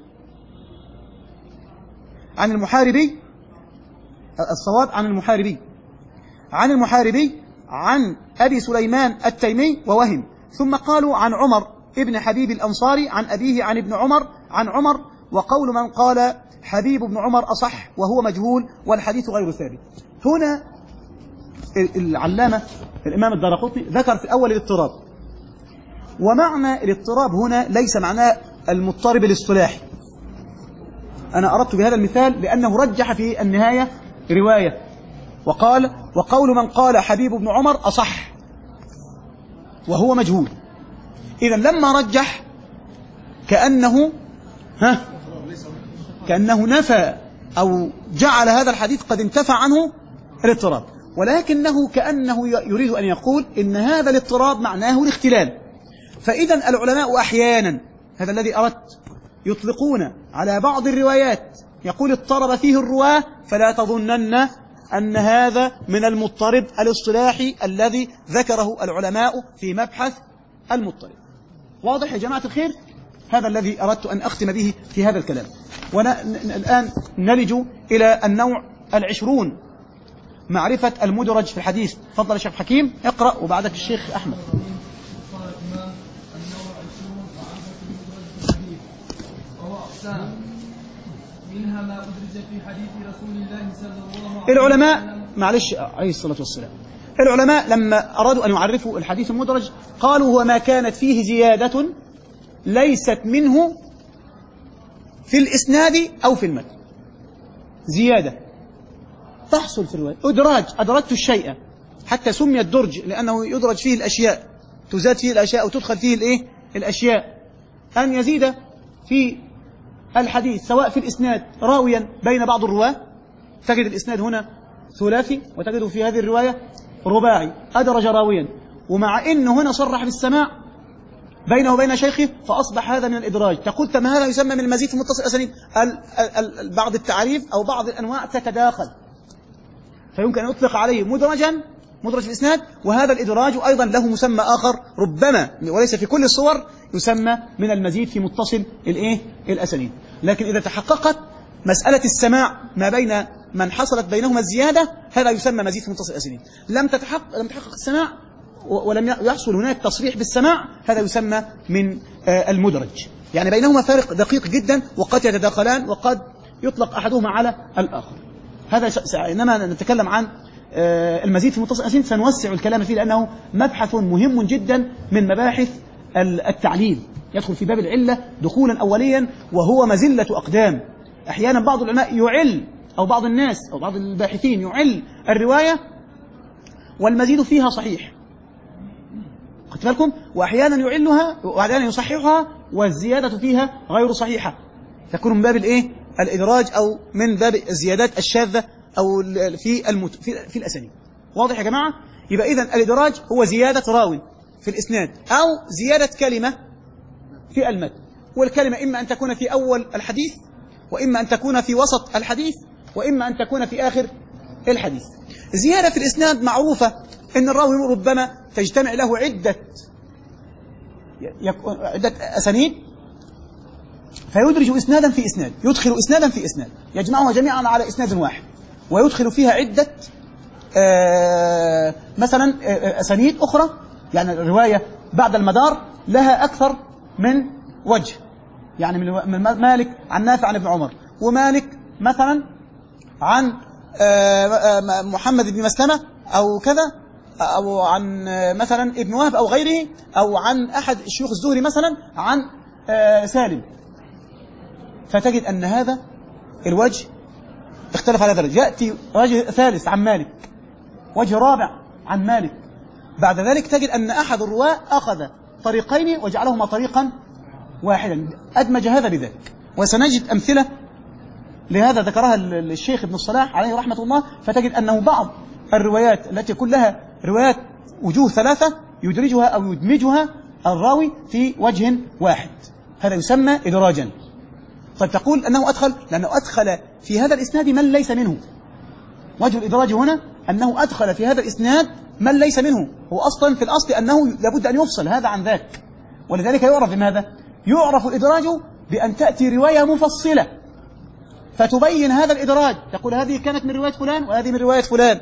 عن المحاربي الصواب عن المحاربي عن المحاربي عن أبي سليمان التيمي ووهم. ثم قالوا عن عمر ابن حبيب الأنصاري عن أبيه عن ابن عمر عن عمر. وقول من قال حبيب بن عمر أصح وهو مجهول والحديث غير ثابت. هنا العلامة الإمام الدارقطني ذكر في أول الاضطراب، ومعنى الاضطراب هنا ليس معناه المضطرب الاصطلاحي. أنا أردت بهذا المثال لأنه رجح في النهاية رواية وقال وقول من قال حبيب بن عمر أصح وهو مجهول. إذا لما رجح كأنه ها كأنه نفى أو جعل هذا الحديث قد انتفى عنه الاضطراب، ولكنه كأنه يريد أن يقول إن هذا الاضطراب معناه الاختلال. فإذا العلماء أحيانا هذا الذي أردت يطلقون على بعض الروايات يقول اضطرب فيه الرواة، فلا تظنن أن هذا من المضطرب الاصطلاحي الذي ذكره العلماء في مبحث المضطرب. واضح يا جماعة الخير؟ هذا الذي أردت أن أختم به في هذا الكلام. والآن نلج إلى النوع العشرون، معرفة المدرج في الحديث. تفضل يا شيخ حكيم اقرأ وبعدك الشيخ أحمد. منها ما أدرج في حديث رسول الله صلى الله عليه وسلم. العلماء معلش عليه الصلاة والسلام العلماء لما أرادوا أن يعرفوا الحديث المدرج قالوا هو ما كانت فيه زيادة ليست منه في الإسناد أو في المتن. زيادة تحصل في الرواية، إدراج، أدرجت الشيء حتى سمي الدرج لأنه يدرج فيه الأشياء، تزاد فيه الأشياء وتدخل فيه الإيه؟ الأشياء. أن يزيد في الحديث سواء في الإسناد راويا بين بعض الرواة، تجد الإسناد هنا ثلاثي وتجده في هذه الرواية رباعي، أدرج راويا، ومع إنه هنا صرح بالسماع بينه وبين شيخه فأصبح هذا من الإدراج. تقول تم هذا يسمى من المزيد في متصل الأسانيد. بعض التعريف أو بعض الأنواع تتداخل، فيمكن أن يطلق عليه مدرجا مدرج في الإسناد، وهذا الإدراج أيضا له مسمى آخر ربما وليس في كل الصور يسمى من المزيد في متصل الإيه؟ الأسانيد. لكن إذا تحققت مسألة السماع ما بين من حصلت بينهما الزيادة هذا يسمى مزيد في متصل الأسانيد. لم تتحقق لم تحقق السماع ولم يحصل هناك تصريح بالسماع هذا يسمى من المدرج. يعني بينهما فارق دقيق جدا وقد يتداخلان وقد يطلق أحدهما على الآخر. هذا إنما نتكلم عن المزيد في متصل الأسانيد سنوسع الكلام فيه لأنه مبحث مهم جدا من مباحث التعليل، يدخل في باب العلة دخولا أوليا وهو مزلة أقدام. أحيانا بعض العلماء يعل أو بعض الناس أو بعض الباحثين يعل الرواية والمزيد فيها صحيح، خدت بالكم، وأحيانا يعلها وأحيانا يصححها والزيادة فيها غير صحيحة، تكون من باب الإيه؟ الإدراج أو من باب الزيادات الشاذة أو في المت... في, في الأسانيد. واضح يا جماعة؟ يبقى إذن الإدراج هو زيادة راوي في الإسناد أو زيادة كلمة في المتن، والكلمة إما أن تكون في أول الحديث، وإما أن تكون في وسط الحديث، وإما أن تكون في آخر الحديث. زيادة في الإسناد معروفة، إن الراوي ربما تجتمع له عدة عدة أسانيد فيدرج إسنادا في إسناد، يدخل إسنادا في إسناد، يجمعها جميعا على إسناد واحد، ويدخل فيها عدة آه مثلا أسانيد أخرى، يعني الرواية بعد المدار لها أكثر من وجه، يعني من مالك عن نافع عن ابن عمر، ومالك مثلا عن آه محمد بن مسلمة أو كذا، أو عن مثلا ابن وهب أو غيره، أو عن أحد شيوخ الزهري مثلا عن آه سالم، فتجد أن هذا الوجه اختلف على ذلك، يأتي وجه ثالث عن مالك، وجه رابع عن مالك، بعد ذلك تجد أن أحد الرواة أخذ طريقين وجعلهما طريقا واحدا، أدمج هذا بذلك. وسنجد أمثلة لهذا ذكرها الشيخ ابن الصلاح عليه رحمة الله، فتجد أنه بعض الروايات التي كلها روايات وجوه ثلاثة يدرجها أو يدمجها الراوي في وجه واحد، هذا يسمى إدراجا. طيب تقول أنه أدخل، لأنه أدخل في هذا الإسناد من ليس منه. وجه الإدراج هنا أنه أدخل في هذا الإسناد من ليس منه، هو أصلا في الأصل أنه لابد أن يفصل هذا عن ذاك، ولذلك يعرف بماذا؟ يعرف الإدراج بأن تأتي رواية مفصلة فتبين هذا الإدراج، تقول هذه كانت من رواية فلان وهذه من رواية فلان،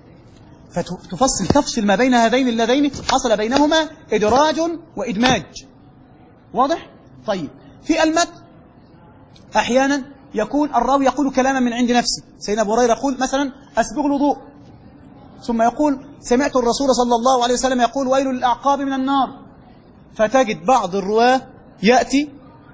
فتفصل تفصل ما بين هذين اللذين حصل بينهما إدراج وإدماج. واضح؟ طيب في المتن أحيانا يكون الراوي يقول كلاما من عند نفسه، سيدنا أبو هريرة يقول مثلا أسبغ الوضوء، ثم يقول سمعت الرسول صلى الله عليه وسلم يقول ويل للأعقاب من النار، فتجد بعض الرواة يأتي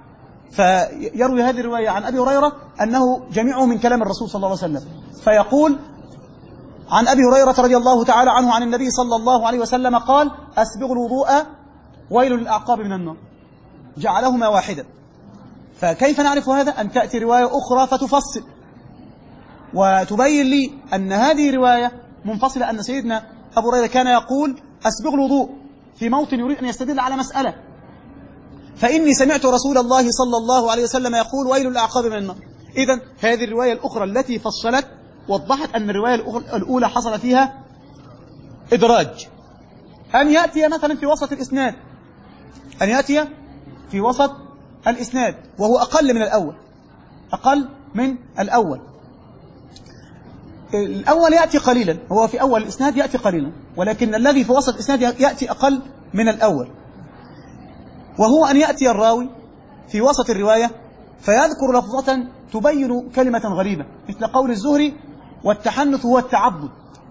فيروي هذه الرواية عن أبي هريرة أنه جميعه من كلام الرسول صلى الله عليه وسلم، فيقول عن أبي هريرة رضي الله تعالى عنه عن النبي صلى الله عليه وسلم قال أسبغ الوضوء ويل للأعقاب من النار، جعلهما واحدا. فكيف نعرف هذا؟ أن تأتي رواية أخرى فتفصل وتبين لي أن هذه رواية منفصلة، أن سيدنا أبو هريرة كان يقول أسبغ الوضوء في موطن يريد أن يستدل على مسألة، فإني سمعت رسول الله صلى الله عليه وسلم يقول ويل للأعقاب من النار. إذن هذه الرواية الأخرى التي فصلت وضحت أن الرواية الأولى حصل فيها إدراج. أن يأتي مثلا في وسط الإسناد، أن يأتي في وسط الإسناد وهو أقل من الأول، أقل من الأول. الأول يأتي قليلا، هو في أول الإسناد يأتي قليلا، ولكن الذي في وسط الإسناد يأتي أقل من الأول. وهو أن يأتي الراوي في وسط الرواية فيذكر لفظة تبين كلمة غريبة، مثل قول الزهري والتحنث هو التعبد،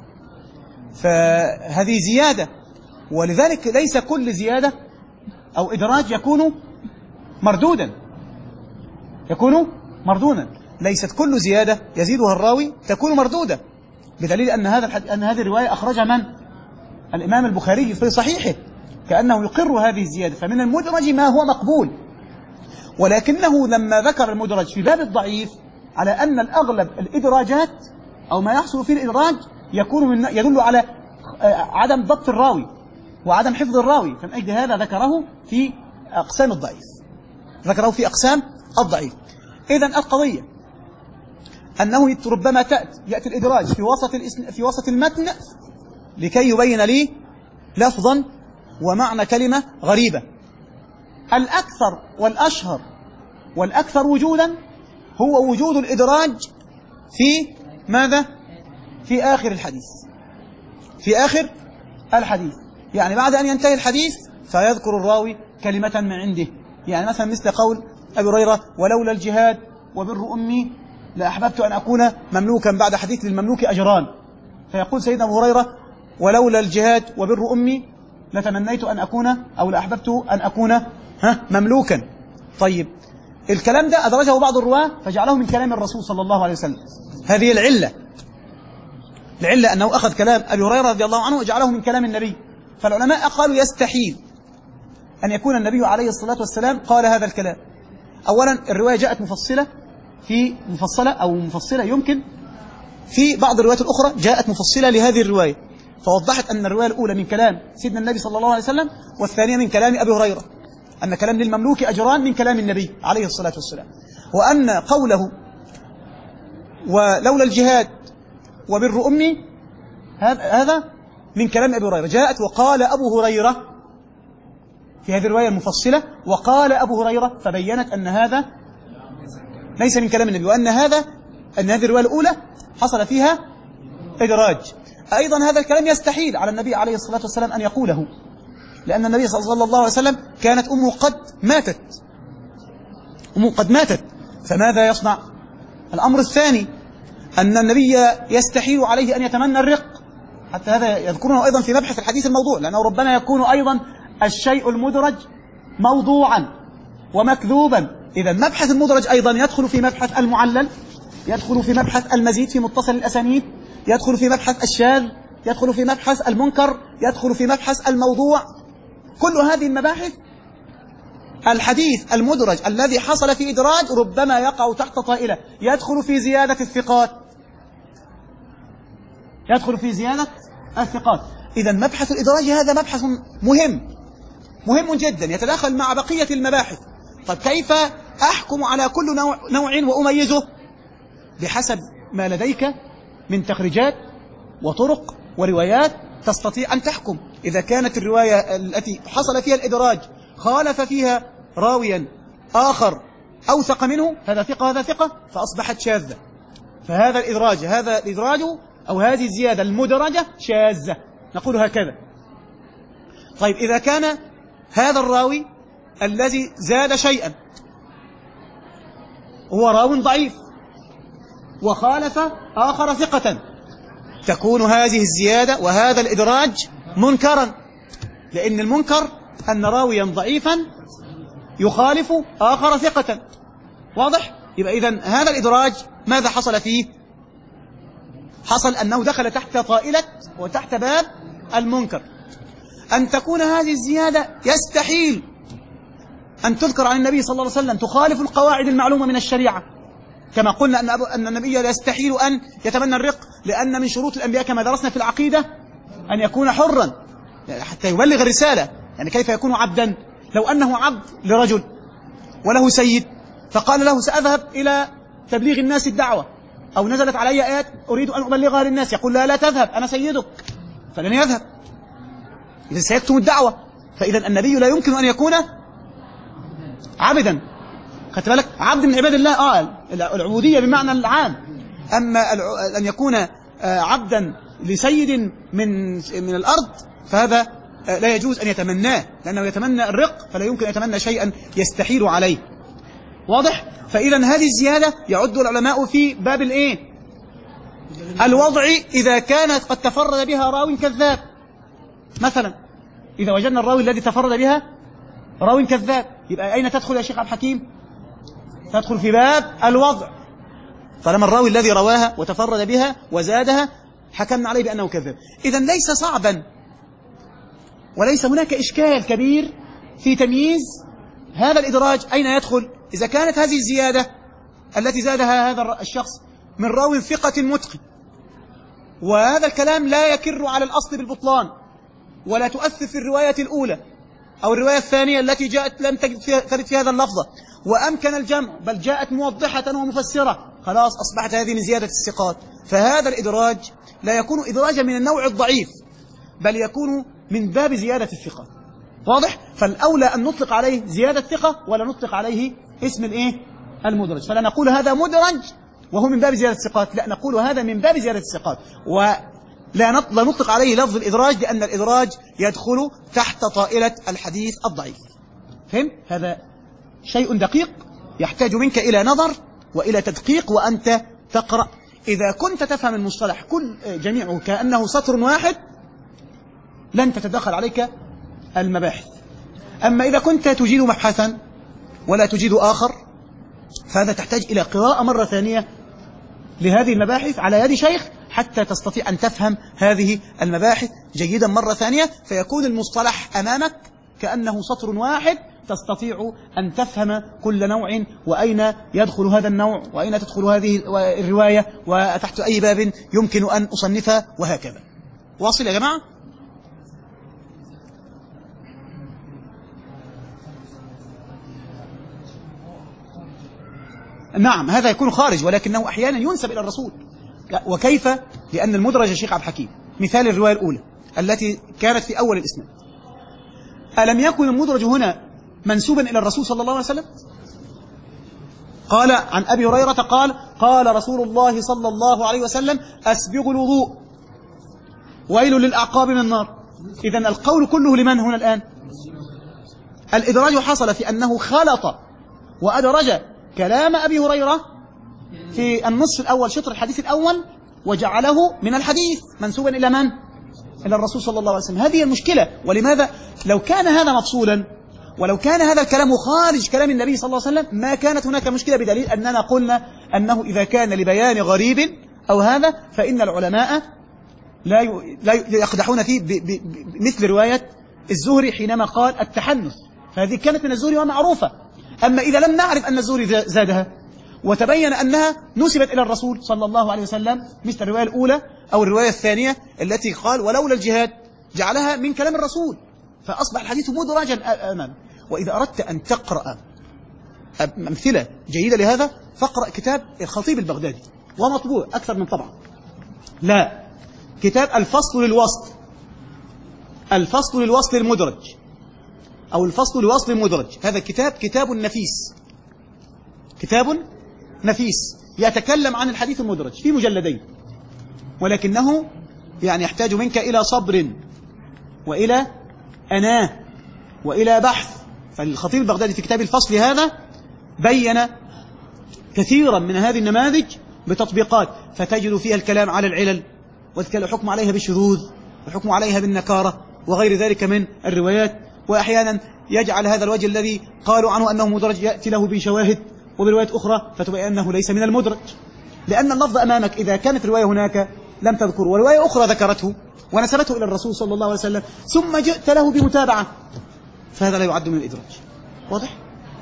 فهذه زيادة، ولذلك ليس كل زيادة أو إدراج يكون مردودا، يكون مردودا، ليست كل زيادة يزيدها الراوي تكون مردودة، بدليل أن هذا الحد... أن هذه الرواية أخرجها من؟ الإمام البخاري في صحيحه، كأنه يقر هذه الزيادة، فمن المدرج ما هو مقبول، ولكنه لما ذكر المدرج في باب الضعيف على أن الأغلب الإدراجات أو ما يحصل فيه الإدراج يكون من يدل على عدم ضبط الراوي وعدم حفظ الراوي، فمن أجل هذا ذكره في أقسام الضعيف، ذكره في أقسام الضعيف. إذن القضية أنه ربما تأتي يأتي الإدراج في وسط في وسط المتن لكي يبين لي لفظا ومعنى كلمة غريبة. الأكثر والأشهر والأكثر وجودا هو وجود الإدراج في ماذا؟ في آخر الحديث، في آخر الحديث، يعني بعد أن ينتهي الحديث فيذكر الراوي كلمة من عنده، يعني مثلا مثل قول أبي هريرة ولولا الجهاد وبر أمي لأحببت أن أكون مملوكا، بعد حديث للمملوك أجران، فيقول سيدنا أبو هريرة ولولا الجهاد وبر أمي لتمنيت أن أكون أو لأحببت أن أكون ها مملوكا. طيب الكلام ده أدرجه بعض الرواة فجعله من كلام الرسول صلى الله عليه وسلم، هذه العلة، العلة أنه أخذ كلام أبي هريرة رضي الله عنه وجعله من كلام النبي. فالعلماء قالوا يستحيل أن يكون النبي عليه الصلاة والسلام قال هذا الكلام. أولا الرواية جاءت مفصلة في مفصلة أو مفصلة، يمكن في بعض الروايات الأخرى جاءت مفصلة لهذه الرواية، فوضحت أن الرواية الأولى من كلام سيدنا النبي صلى الله عليه وسلم والثانية من كلام أبي هريرة. أن كلام للمملوك أجران من كلام النبي عليه الصلاة والسلام، وأن قوله ولولا الجهاد وبر أمي هذا من كلام أبي هريرة. جاءت وقال أبو هريرة في هذه الرواية المفصلة، وقال أبو هريرة، فبينت أن هذا ليس من كلام النبي، وأن هذا أن هذه الرواية الأولى حصل فيها إدراج. أيضا هذا الكلام يستحيل على النبي عليه الصلاة والسلام أن يقوله، لأن النبي صلى الله عليه وسلم كانت أمه قد ماتت، أمه قد ماتت، فماذا يصنع؟ الأمر الثاني أن النبي يستحيل عليه أن يتمنى الرق، حتى هذا يذكرونه أيضا في مبحث الحديث الموضوع، لأنه ربما يكون أيضا الشيء المدرج موضوعا ومكذوبا. إذا مبحث المدرج أيضا يدخل في مبحث المعلل، يدخل في مبحث المزيد في متصل الأسانيد، يدخل في مبحث الشاذ، يدخل في مبحث المنكر، يدخل في مبحث الموضوع. كل هذه المباحث الحديث المدرج الذي حصل في إدراج ربما يقع تحت طائلة، يدخل في زيادة الثقات، يدخل في زيادة الثقات. إذا مبحث الإدراج هذا مبحث مهم مهم جدا يتداخل مع بقية المباحث. طيب كيف أحكم على كل نوع, نوع وأميزه؟ بحسب ما لديك من تخريجات وطرق وروايات تستطيع أن تحكم. إذا كانت الرواية التي حصل فيها الإدراج خالف فيها راويا آخر أوثق منه، هذا ثقة هذا ثقة، فأصبحت شاذة، فهذا الإدراج هذا الإدراج أو هذه الزيادة المدرجة شاذة، نقول هكذا. طيب إذا كان هذا الراوي الذي زاد شيئا هو راو ضعيف وخالف آخر ثقة، تكون هذه الزيادة وهذا الإدراج منكرا، لأن المنكر أن راويا ضعيفا يخالف آخر ثقة. واضح؟ يبقى إذن هذا الإدراج ماذا حصل فيه؟ حصل أنه دخل تحت طائلة وتحت باب المنكر. أن تكون هذه الزيادة يستحيل أن تذكر عن النبي صلى الله عليه وسلم، تخالف القواعد المعلومة من الشريعة، كما قلنا أن, أن النبي لا يستحيل أن يتمنى الرق، لأن من شروط الأنبياء كما درسنا في العقيدة أن يكون حرا حتى يبلغ الرسالة. يعني كيف يكون عبدا؟ لو أنه عبد لرجل وله سيد فقال له سأذهب إلى تبليغ الناس الدعوة، أو نزلت علي آيات أريد أن أبلغها للناس، يقول لا لا تذهب أنا سيدك، فلن يذهب، إذا سيكتم الدعوة. فإذا النبي لا يمكن أن يكون عبدا، خدت بالك؟ عبد من عباد الله، آه العبودية بمعنى العام. أما أن يكون عبدا لسيد من من الأرض فهذا لا يجوز أن يتمناه، لأنه يتمنى الرق فلا يمكن أن يتمنى شيئا يستحيل عليه. واضح؟ فإذا هذه الزيادة يعد العلماء في باب الإيه؟ الوضع، إذا كانت قد تفرد بها راو كذاب. مثلا إذا وجدنا الراوي الذي تفرد بها راو كذاب، يبقى أين تدخل يا شيخ عبد الحكيم؟ تدخل في باب الوضع. طالما الراوي الذي رواها وتفرد بها وزادها حكمنا عليه بأنه كذاب. إذا ليس صعبا وليس هناك إشكال كبير في تمييز هذا الإدراج أين يدخل. إذا كانت هذه الزيادة التي زادها هذا الشخص من راوي ثقة متقن، وهذا الكلام لا يكر على الأصل بالبطلان ولا تؤثر في الرواية الأولى أو الرواية الثانية التي جاءت لم تجد في هذا اللفظة، وأمكن الجمع بل جاءت موضحة ومفسرة، خلاص أصبحت هذه من زيادة الثقات. فهذا الإدراج لا يكون إدراجا من النوع الضعيف، بل يكون من باب زيادة الثقة. واضح؟ فالأولى أن نطلق عليه زيادة ثقة ولا نطلق عليه اسم الإيه؟ المدرج. فلا نقول هذا مدرج وهو من باب زيادة الثقات، لا نقول هذا من باب زيادة الثقات، ولا نطلق عليه لفظ الإدراج، لأن الإدراج يدخل تحت طائلة الحديث الضعيف. فهم؟ هذا شيء دقيق يحتاج منك إلى نظر وإلى تدقيق وأنت تقرأ. إذا كنت تفهم المصطلح كل جميعه كأنه سطر واحد لن تتدخل عليك المباحث. أما إذا كنت تجيد مبحثا ولا تجيد آخر فهذا تحتاج إلى قراءة مرة ثانية لهذه المباحث على يد شيخ حتى تستطيع أن تفهم هذه المباحث جيدا مرة ثانية، فيكون المصطلح أمامك كأنه سطر واحد تستطيع أن تفهم كل نوع وأين يدخل هذا النوع وأين تدخل هذه الرواية وتحت أي باب يمكن أن أصنفها وهكذا. واصل يا جماعة؟ نعم هذا يكون خارج، ولكنه أحيانا ينسب إلى الرسول. وكيف؟ لأن المدرج يا شيخ عبد الحكيم مثال الرواية الأولى التي كانت في أول الإسناد، ألم يكن المدرج هنا منسوبا إلى الرسول صلى الله عليه وسلم؟ قال عن أبي هريرة قال قال رسول الله صلى الله عليه وسلم أسبغوا الوضوء ويل للأعقاب من النار. إذن القول كله لمن هنا الآن؟ الإدراج حصل في أنه خلط وأدرج كلام أبي هريرة في النصف الأول شطر الحديث الأول وجعله من الحديث منسوبا إلى من؟ إلى الرسول صلى الله عليه وسلم. هذه المشكلة. ولماذا؟ لو كان هذا مفصولا ولو كان هذا الكلام خارج كلام النبي صلى الله عليه وسلم ما كانت هناك مشكلة، بدليل أننا قلنا أنه إذا كان لبيان غريب أو هذا فإن العلماء لا لا يقدحون فيه مثل رواية الزهري حينما قال التحنث، فهذه كانت من الزهري ومعروفة. أما إذا لم نعرف أن الزهري زادها وتبين أنها نسبت إلى الرسول صلى الله عليه وسلم مثل الرواية الأولى أو الرواية الثانية التي قال ولولا الجهاد جعلها من كلام الرسول، فأصبح الحديث مدرجا أمام. وإذا أردت أن تقرأ أمثلة جيدة لهذا فاقرأ كتاب الخطيب البغدادي ومطبوع أكثر من طبعا، لا كتاب الفصل للوصل، الفصل للوصل المدرج أو الفصل لوصل المدرج. هذا الكتاب كتاب نفيس، كتاب نفيس يتكلم عن الحديث المدرج في مجلدين، ولكنه يعني يحتاج منك إلى صبر وإلى أناه وإلى بحث. فالخطيب البغدادي في كتاب الفصل هذا بين كثيرا من هذه النماذج بتطبيقات، فتجد فيها الكلام على العلل والحكم عليها بالشذوذ والحكم عليها بالنكارة وغير ذلك من الروايات. وأحيانا يجعل هذا الوجه الذي قالوا عنه أنه مدرج يأتي له بشواهد وبروايات أخرى فتبين أنه ليس من المدرج، لأن اللفظ أمامك إذا كانت رواية هناك لم تذكر ورواية أخرى ذكرته ونسبته إلى الرسول صلى الله عليه وسلم ثم جئت له بمتابعة فهذا لا يعد من الإدراج. واضح؟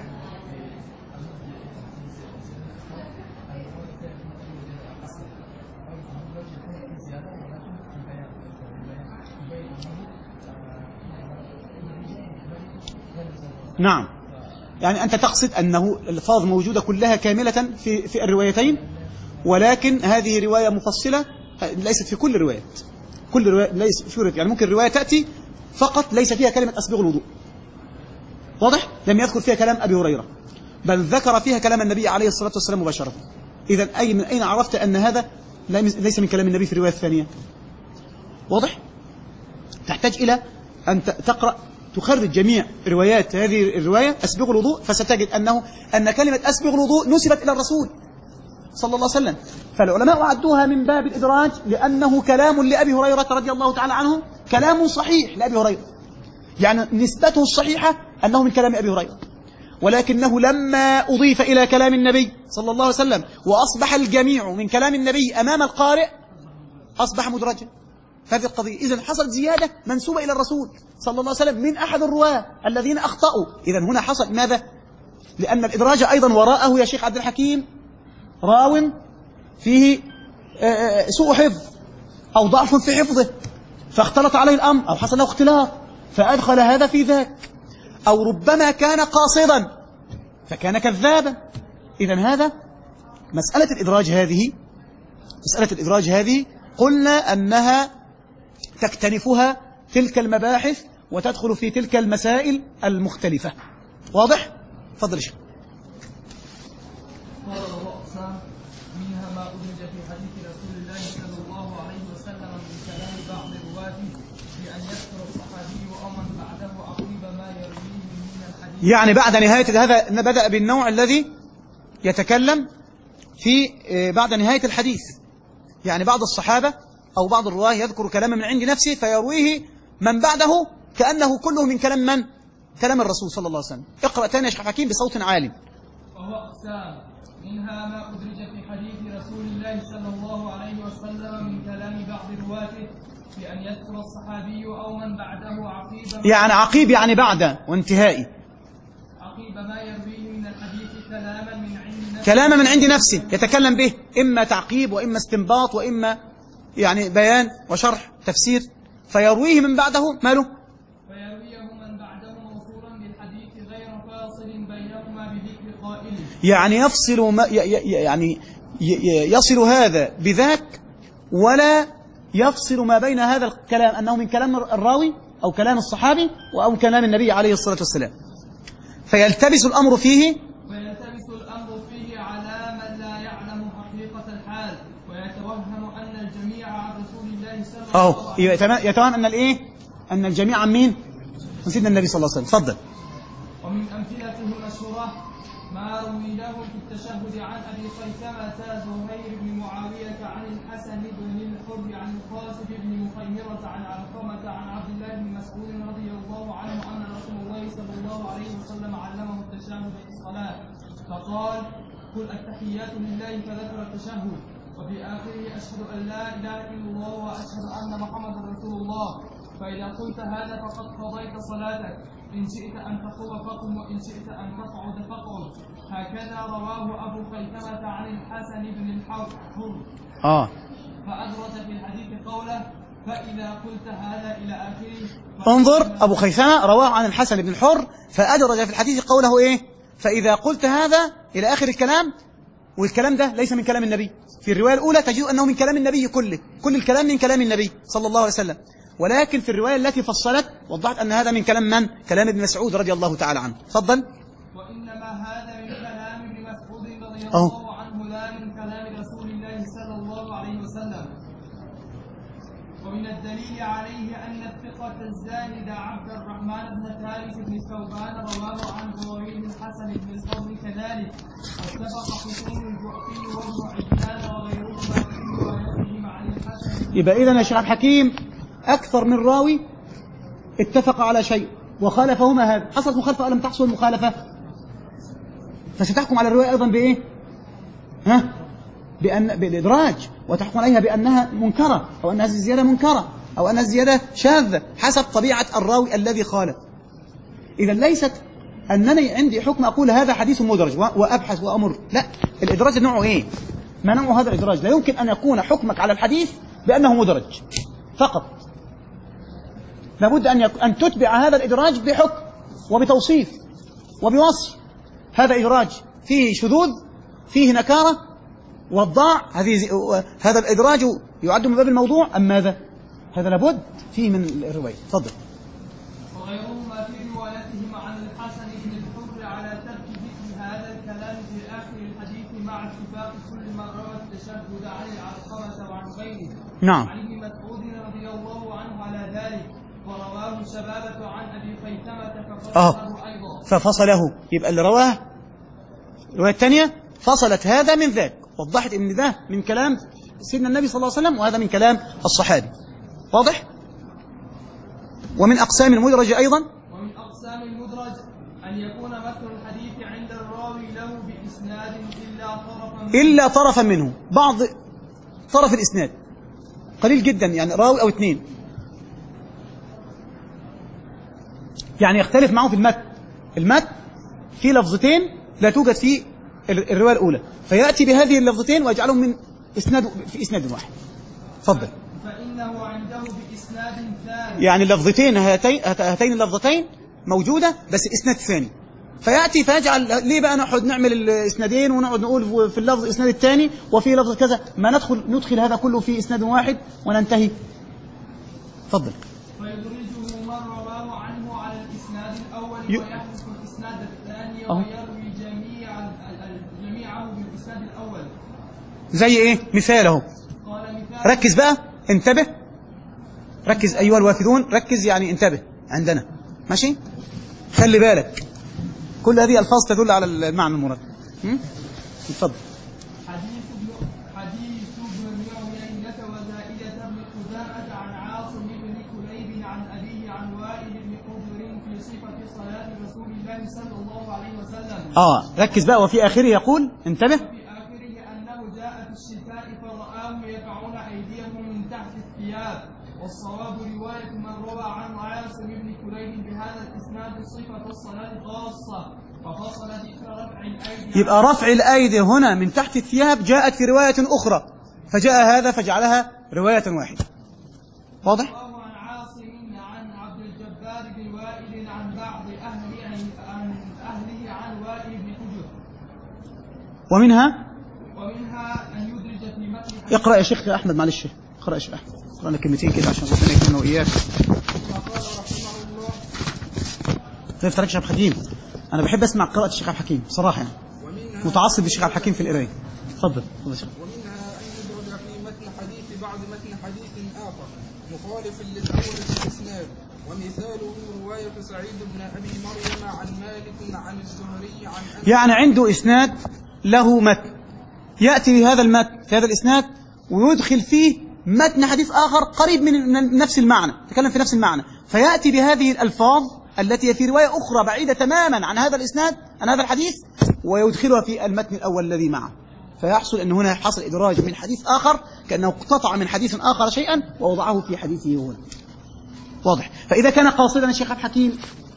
نعم، يعني أنت تقصد أنه الألفاظ موجودة كلها كاملة في في الروايتين، ولكن هذه رواية مفصلة ليست في كل الروايات. كل رواية ليس في رواية، يعني ممكن الرواية تأتي فقط ليس فيها كلمة أسبغ الوضوء، واضح؟ لم يذكر فيها كلام أبي هريرة، بل ذكر فيها كلام النبي عليه الصلاة والسلام مباشرة. إذن أي من أين عرفت أن هذا ليس من كلام النبي في الرواية الثانية؟ واضح؟ تحتاج إلى أن تقرأ تخرج جميع روايات هذه الرواية أسبغ الوضوء، فستجد أنه أن كلمة أسبغ الوضوء نسبت إلى الرسول صلى الله عليه وسلم. فالعلماء عدوها من باب الإدراج لأنه كلام لأبي هريرة رضي الله تعالى عنه، كلام صحيح لأبي هريرة، يعني نسبته الصحيحة أنه من كلام أبي هريرة، ولكنه لما أضيف إلى كلام النبي صلى الله عليه وسلم وأصبح الجميع من كلام النبي أمام القارئ أصبح مدرجا. هذه القضية إذن حصلت زيادة منسوبة إلى الرسول صلى الله عليه وسلم من أحد الرواة الذين أخطأوا. إذن هنا حصل ماذا؟ لأن الإدراج أيضا وراءه يا شيخ عبد الحكيم راو فيه سوء حفظ أو ضعف في حفظه فاختلط عليه الأمر أو حصل له اختلاط فأدخل هذا في ذاك، أو ربما كان قاصدا فكان كذابا. إذن هذا مسألة الإدراج هذه مسألة الإدراج هذه قلنا أنها تكتنفها تلك المباحث وتدخل في تلك المسائل المختلفة. واضح؟ تفضل يا شيخ. قال الرأسان منها ما أدرج في حديث رسول الله صلى الله عليه وسلم من كلام بعض الرواة بأن يذكر الصحابي أو من بعده عقيب ما يرويه من الحديث، يعني بعد نهاية هذا بدأ بالنوع الذي يتكلم في بعد نهاية الحديث، يعني بعض الصحابة أو بعض الرواه يذكر كلاما من عند نفسه فيرويه من بعده كأنه كله من كلام من؟ كلام الرسول صلى الله عليه وسلم. اقرأ تاني يا شيخ حكيم بصوت عالي. وهو أقسام منها ما أدرج في حديث رسول الله صلى الله عليه وسلم من كلام بعض رواته بأن يذكر الصحابي أو من بعده عقيب، يعني عقيب يعني بعد وانتهائي، عقيب ما يرويه من الحديث كلاما من عند نفسه كلاما من عند نفسه يتكلم به، إما تعقيب وإما استنباط وإما يعني بيان وشرح تفسير، فيرويه من بعده ماله؟ فيرويه من بعده موصولا بالحديث غير فاصل بينهما بذكر قائله. يعني يفصل ما يعني يصل هذا بذاك، ولا يفصل ما بين هذا الكلام أنه من كلام الراوي أو كلام الصحابي أو كلام النبي عليه الصلاة والسلام، فيلتبس الأمر فيه ويلتبس الأمر فيه على من لا يعلم حقيقة الحال، ويتوهم أن الجميع عن رسول الله صلى الله عليه وسلم. أهو يتوهم أن الإيه؟ أن الجميع عن مين؟ من سيدنا النبي صلى الله عليه وسلم. تفضل. ومن أمثلته المشهورة ما روي له في التشهد عن أبي خيثمة زهير بن معاوية عن الحسن بن الحر عن القاسم بن مخيمرة عن علقمة عن عبد الله بن مسعود رضي الله عنه أن رسول الله صلى الله عليه وسلم علمه التشهد في الصلاة، فقال: قل التحيات لله، فذكر التشهد، وفي آخره: أشهد أن لا إله إلا الله وأشهد أن محمدا رسول الله، فإذا قلت هذا فقد قضيت صلاتك، إن شئت أن تقوم فقم وإن شئت أن تقعد فقعد. هكذا رواه أبو خيثمة عن الحسن بن الحر آه. فأدرج في الحديث قوله: فإذا قلت هذا إلى آخره. انظر، أبو خيثمة رواه عن الحسن بن الحر فأدرج في الحديث قوله إيه؟ فإذا قلت هذا إلى آخر الكلام، والكلام ده ليس من كلام النبي. في الرواية الأولى تجد أنه من كلام النبي كله، كل الكلام من كلام النبي صلى الله عليه وسلم، ولكن في الرواية التي فصلت وضحت أن هذا من كلام من؟ كلام ابن مسعود رضي الله تعالى عنه. تفضل. وإنما هذا من كلام ابن مسعود رضي الله عنه لا من كلام رسول الله صلى الله عليه وسلم. ومن الدليل عليه أن الثقة الزاهد عبد الرحمن بن ثالث بن ثوبان رواه عن غريب الحسن بن الفضل كذلك، واتفق حسين الجعفي وابن عجلان وغيرهما في روايتهم عن الحسن. يبقى إذن يا شيخ عبد الحكيم أكثر من راوي اتفق على شيء وخالفهما هذا، حصلت مخالفة أو لم تحصل مخالفة؟ فستحكم على الرواية أيضا بإيه؟ ها؟ بأن بالإدراج، وتحكم عليها بأنها منكرة أو أنها زيادة منكرة أو أنها زيادة شاذة حسب طبيعة الراوي الذي خالف. إذا ليست أنني عندي حكم أقول هذا حديث مدرج وأبحث وأمر، لا، الإدراج نوعه إيه؟ ما نوع هذا الإدراج؟ لا يمكن أن يكون حكمك على الحديث بأنه مدرج فقط، لابد أن يك... أن تتبع هذا الإدراج بحكم وبتوصيف وبوصف. هذا إدراج فيه شذوذ، فيه نكارة والضاع، هذه زي... هذا الإدراج يعد من باب الموضوع أم ماذا؟ هذا لابد فيه من الرواية. تفضل. وغيرهما في روايتهم عن الحسن بن الحر على ترك ذكر هذا الكلام في آخر الحديث مع اتفاق كل من روى التشهد عن العلقمة وعن غيره. نعم. عن ابن مسعود رضي الله عنه على ذلك، ورواه شبابة عن أبي خيثمة ففصله أيضا. ففصله، يبقى اللي رواه الرواية الثانية فصلت هذا من ذاك، وضحت ان ده من كلام سيدنا النبي صلى الله عليه وسلم وهذا من كلام الصحابي. واضح؟ ومن أقسام المدرج أيضا، ومن أقسام المدرج أن يكون مثل الحديث عند الراوي له بإسناد إلا طرفا منه، إلا طرفا منه، بعض طرف الإسناد قليل جدا، يعني راوي أو اثنين، يعني يختلف معه في المتن. المتن في لفظتين لا توجد في الرواية الأولى، فيأتي بهذه اللفظتين ويجعلهم من إسناد في إسناد واحد. تفضل. فإنه عنده بإسناد ثاني، يعني اللفظتين هاتين هاتين اللفظتين موجودة بس إسناد ثاني، فيأتي فيجعل ليه بقى نقعد نعمل الإسنادين ونقعد نقول في اللفظ إسناد الثاني وفي لفظ كذا، ما ندخل ندخل هذا كله في إسناد واحد وننتهي. تفضل. فيدرجه من رواه عنه على الإسناد الأول ي... ويحذف الإسناد الثاني أه. ويروي جميع جميعه بالإسناد الأول. زي إيه؟ مثال أهو. قال مثال. ركز بقى، انتبه، ركز أيها الوافدون، ركز يعني انتبه عندنا، ماشي؟ خلي بالك، كل هذه الفاظ تدل على المعنى المراد. اتفضل. حديث ابن حديث ابن عيينة وزائدة بن قدامة عن عاصم بن كليب عن أبيه عن وائل بن حجر في صفة صلاة رسول الله صلى الله عليه وسلم. آه ركز بقى، وفي آخره يقول انتبه. وفي آخره أنه جاء في الشتاء فرآهم يقعون أيديهم من تحت الثياب، والصواب رواية من روى عن عاصم بن كليب بهذا الإسناد صفة الصلاة خاصة، وفصل ذكر رفع الأيدي. يبقى رفع الأيدي هنا من تحت الثياب جاءت في رواية أخرى، فجاء هذا فجعلها رواية واحدة. واضح؟ عن عاصم عن عبد الجبار بن وائل عن بعض أهله عن أهله عن وائل بن حجر. ومنها ومنها أن يدرج في متن اقرأ يا شيخ أحمد، معلش اقرأ يا شيخ أحمد، اقرأ لنا كلمتين كده عشان ربنا يكرمنا وإياك. قال رحمه الله كيف ترك الشيخ عبد الحكيم؟ أنا بحب أسمع قراءة الشيخ عبد الحكيم صراحة يعني. ومنها متعصب للشيخ عبد الحكيم في القراية. اتفضل اتفضل يا شيخ. ومنها أن يدرج في متن حديث بعد متن حديث آخر مخالف للأول في الإسناد، ومثاله رواية سعيد بن أبي مريم عن مالك عن الزهري عن أبي يعني عنده إسناد له متن، يأتي بهذا المتن في هذا الإسناد ويدخل فيه متن حديث آخر قريب من نفس المعنى، تكلم في نفس المعنى، فيأتي بهذه الألفاظ التي في رواية أخرى بعيدة تماما عن هذا الإسناد عن هذا الحديث ويدخلها في المتن الأول الذي معه، فيحصل أن هنا حصل إدراج من حديث آخر كأنه اقتطع من حديث آخر شيئا ووضعه في حديثه هو. واضح؟ فإذا كان قاصدا الشيخ عبد الحكيم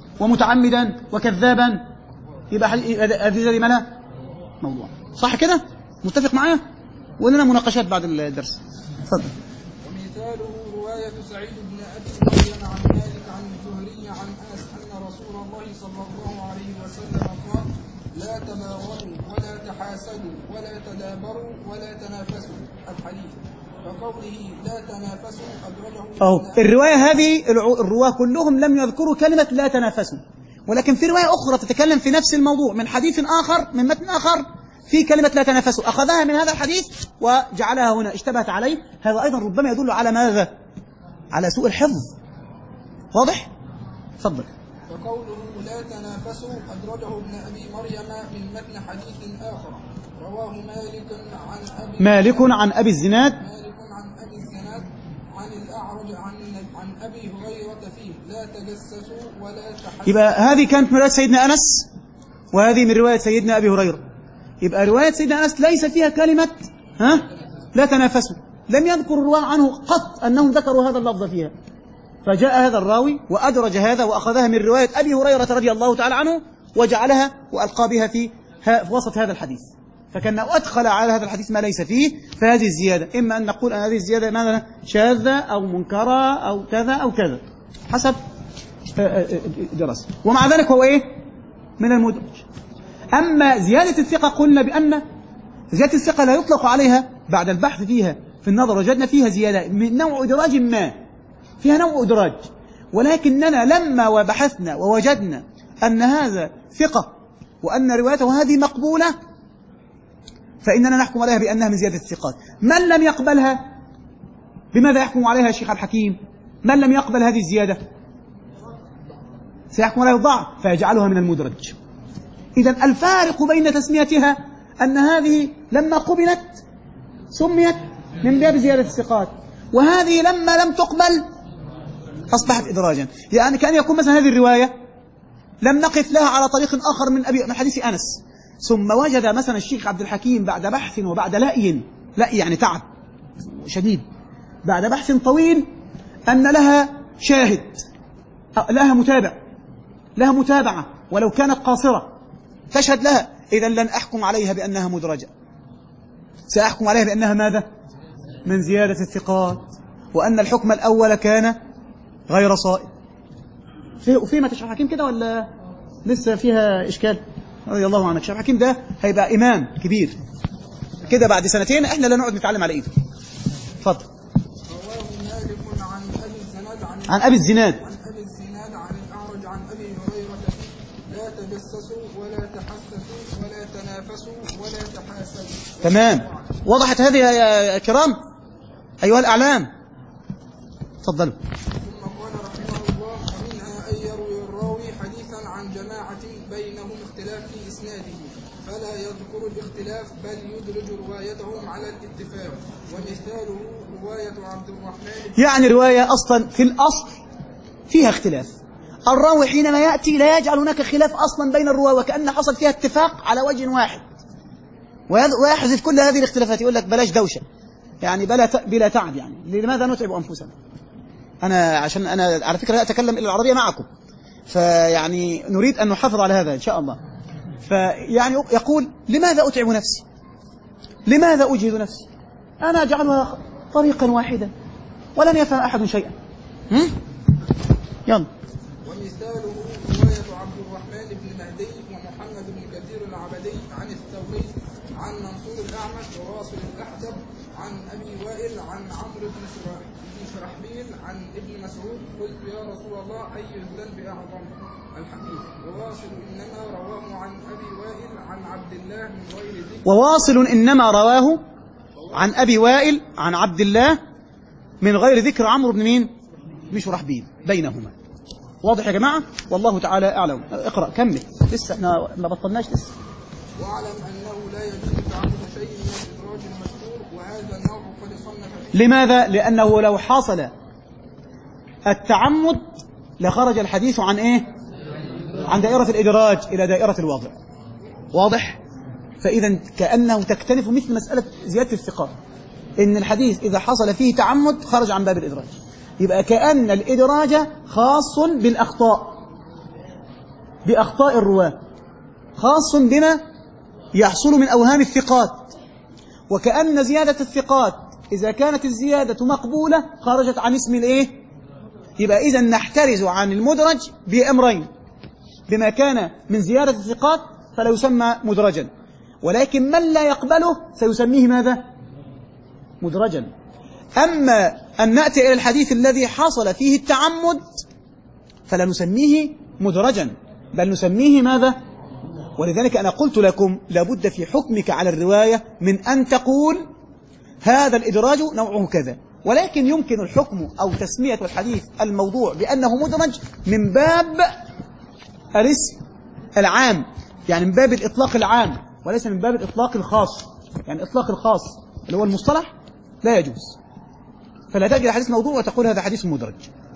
ومتعمدا وكذابا يبقى هذه ما لا موضوع. صح كده؟ متفق معايا؟ ولنا مناقشات بعد الدرس. تفضل. ومثاله رواية سعيد بن أبي مريم عن مالك عن الزهري عن أنس أن رسول الله صلى الله عليه وسلم قال: لا تباغضوا ولا تحاسدوا ولا تدابروا ولا تنافسوا. الحديث. وقوله لا تنافسوا أدرجه أهو الرواية هذه الرواة كلهم لم يذكروا كلمة لا تنافسوا، ولكن في رواية أخرى تتكلم في نفس الموضوع من حديث آخر من متن آخر في كلمة لا تنافسوا، أخذها من هذا الحديث وجعلها هنا، اشتبهت عليه. هذا أيضا ربما يدل على ماذا؟ على سوء الحفظ. واضح؟ تفضل. وقوله لا تنافسوا أدرجه ابن أبي مريم من متن حديث آخر رواه مالك عن أبي مالك عن أبي الزناد مالك عن أبي الزناد عن الأعرج عن عن أبي هريرة فيه: لا تجسسوا ولا تحسسوا. يبقى هذه كانت من رواية سيدنا أنس وهذه من رواية سيدنا أبي هريرة. يبقى رواية سيدنا أنس ليس فيها كلمة ها لا تنافسوا، لم يذكر الرواة عنه قط أنهم ذكروا هذا اللفظ فيها، فجاء هذا الراوي وأدرج هذا وأخذها من رواية أبي هريرة رضي الله تعالى عنه وجعلها وألقى بها في, في وسط هذا الحديث، فكأنه أدخل على هذا الحديث ما ليس فيه. فهذه الزيادة إما أن نقول أن هذه الزيادة ماذا شاذة أو منكرة أو كذا أو كذا حسب دراسة، ومع ذلك هو إيه من المدرج. أما زيادة الثقة قلنا بأن زيادة الثقة لا يطلق عليها بعد البحث فيها في النظر وجدنا فيها زيادة من نوع إدراج ما، فيها نوع إدراج، ولكننا لما وبحثنا ووجدنا أن هذا ثقة وأن روايته هذه مقبولة فإننا نحكم عليها بأنها من زيادة الثقات. من لم يقبلها بماذا يحكم عليها الشيخ عبد الحكيم؟ من لم يقبل هذه الزيادة سيحكم عليها الضعف فيجعلها من المدرج. إذن الفارق بين تسميتها أن هذه لما قبلت سميت من باب زيادة الثقات، وهذه لما لم تقبل أصبحت إدراجا. يعني كأن يكون مثلا هذه الرواية لم نقف لها على طريق آخر من أبي من حديث أنس، ثم وجد مثلا الشيخ عبد الحكيم بعد بحث وبعد لأي لأي يعني تعب شديد بعد بحث طويل أن لها شاهد لها متابع لها متابعة ولو كانت قاصرة تشهد لها، إذن لن أحكم عليها بأنها مدرجة، سأحكم عليها بأنها ماذا؟ من زيادة الثقات، وأن الحكم الأول كان غير صائب. وفي ما تشرح حكيم كده ولا لسه فيها إشكال؟ رضي الله عنك. شرح حكيم ده هيبقى إمام كبير كده بعد سنتين احنا لا نقعد نتعلم على إيده. اتفضل. عن أبي الزناد عن أبي الزناد عن الأعرج عن أبي هريرة: لا تجسسوا ولا تحسسوا ولا تنافسوا ولا تحاسدوا. تمام، وضحت هذه يا كرام أيها الأعلام. تفضلوا. ثم قال رحمه الله: ومنها أن يروي الراوي حديثا عن جماعة بينهم اختلاف في إسناده فلا يذكر الاختلاف بل يدرج روايتهم على الاتفاق، ومثاله رواية عبد الرحمن. يعني رواية أصلا في الأصل فيها اختلاف، الراوي حينما يأتي لا يجعل هناك خلاف أصلا بين الرواة وكأن حصل فيها اتفاق على وجه واحد، ويحذف كل هذه الاختلافات، يقول لك بلاش دوشة يعني بلا بلا تعب، يعني لماذا نتعب أنفسنا؟ أنا عشان أنا على فكرة لا أتكلم إلا العربية معكم، فيعني نريد أن نحافظ على هذا إن شاء الله. فيعني يقول لماذا أتعب نفسي؟ لماذا أجهد نفسي؟ أنا أجعلها طريقا واحدا ولن يفهم أحد شيئا. هم؟ يلا ومثاله رواية عبد الرحمن بن مهدي ومحمد بن كثير العبدي عن الثوري عن منصور الأعمش وواصل الأحدب عن أبي وائل عن عمرو بن شرحبيل عن ابن مسعود قلت يا رسول الله أي الذنب أعظم الحديث وواصل إنما رواه عن أبي وائل عن عبد الله من غير ذكر وواصل إنما رواه عن أبي وائل عن عبد الله من غير ذكر عمرو بن مين؟ بن شرحبيل بينهما. واضح يا جماعة؟ والله تعالى أعلم. اقرأ كمل، لسه احنا ما بطلناش لسه. واعلم أنه لا يجوز تعمد شيء من الإدراج المشهور وهذا النوع قد صنف فيه. لماذا؟ لأنه لو حصل التعمد لخرج الحديث عن إيه؟ عن دائرة الإدراج إلى دائرة الوضع. واضح؟ فإذا كأنه تكتنف مثل مسألة زيادة الثقات، إن الحديث إذا حصل فيه تعمد خرج عن باب الإدراج، يبقى كأن الإدراج خاص بالأخطاء، بأخطاء الرواة، خاص بما يحصل من أوهام الثقات، وكأن زيادة الثقات إذا كانت الزيادة مقبولة خرجت عن اسم الإيه؟ يبقى إذا نحترز عن المدرج بأمرين، بما كان من زيادة الثقات فلا يسمى مدرجا، ولكن من لا يقبله سيسميه ماذا؟ مدرجا. أما أن نأتي إلى الحديث الذي حصل فيه التعمد فلا نسميه مدرجا، بل نسميه ماذا؟ ولذلك أنا قلت لكم لابد في حكمك على الرواية من أن تقول هذا الإدراج نوعه كذا، ولكن يمكن الحكم أو تسمية الحديث الموضوع بأنه مدرج من باب الاسم العام، يعني من باب الإطلاق العام وليس من باب الإطلاق الخاص. يعني إطلاق الخاص اللي هو المصطلح لا يجوز، فلا تجد حديث موضوع وتقول هذا حديث مدرج.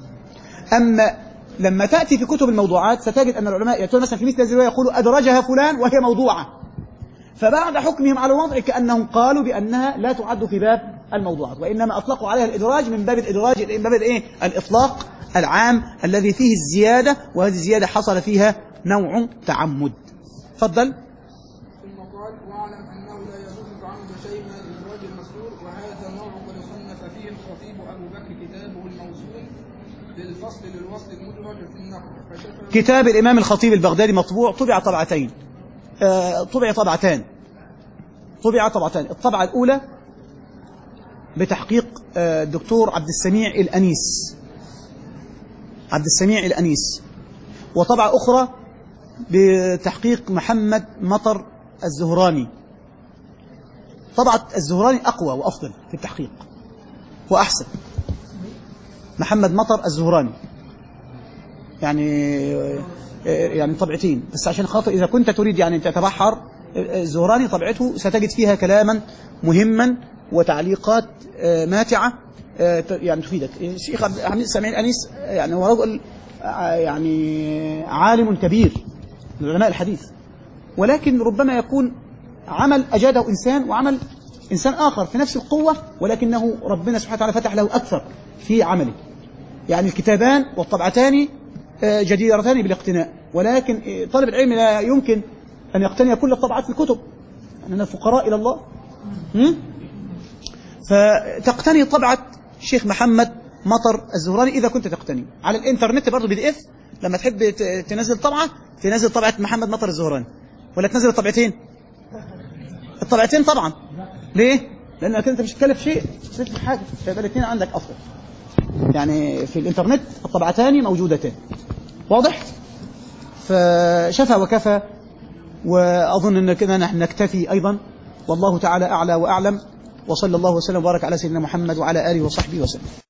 أما لما تأتي في كتب الموضوعات ستجد أن العلماء يأتون مثلا في مثل هذه الرواية يقولوا أدرجها فلان وهي موضوعة، فبعد حكمهم على الوضع كأنهم قالوا بأنها لا تعد في باب الموضوعات، وإنما أطلقوا عليها الإدراج من باب الإدراج من باب الإيه؟ الإطلاق العام الذي فيه الزيادة، وهذه الزيادة حصل فيها نوع تعمد. تفضل. ثم قال واعلم أنه لا يجوز تعمد شيء من الإدراج المذكور وهذا النوع قد صنف فيه الخطيب أبو بكر كتابه الموسوم للفصل للوصل المدرج في النحو. كتاب الإمام الخطيب البغدادي مطبوع، طبع طبعتين، آه طبع طبعتان طبع طبعتان الطبعة الأولى بتحقيق آه الدكتور عبد السميع الأنيس عبد السميع الأنيس وطبعة أخرى بتحقيق محمد مطر الزهراني. طبعة الزهراني أقوى وأفضل في التحقيق وأحسن. محمد مطر الزهراني يعني يعني طبعتين، بس عشان خاطر إذا كنت تريد يعني تتبحر الزهراني طبعته ستجد فيها كلاما مهما وتعليقات ماتعة يعني تفيدك. الشيخ عبد السميع الأنيس يعني هو رجل يعني عالم كبير من علماء الحديث، ولكن ربما يكون عمل أجاده إنسان وعمل إنسان آخر في نفس القوة، ولكنه ربنا سبحانه وتعالى فتح له أكثر في عمله. يعني الكتابان والطبعتان جديرتان بالاقتناء، ولكن طالب العلم لا يمكن أن يقتني كل الطبعات في الكتب، أننا فقراء إلى الله. فتقتني طبعة الشيخ محمد مطر الزهراني إذا كنت تقتني على الإنترنت برضو بي دي إف. لما تحب تنزل طبعة تنزل طبعة محمد مطر الزهراني، ولا تنزل الطبعتين الطبعتين طبعا. ليه؟ لأنك أنت مش تكلف شيء، تكلف حاجة، فيبقى الاثنين عندك أفضل. يعني في الإنترنت الطبعتان موجودتان. واضح؟ فشفى وكفى، وأظن أن كذا نحن نكتفي أيضا، والله تعالى أعلى وأعلم، وصلى الله وسلم وبارك على سيدنا محمد وعلى آله وصحبه وسلم.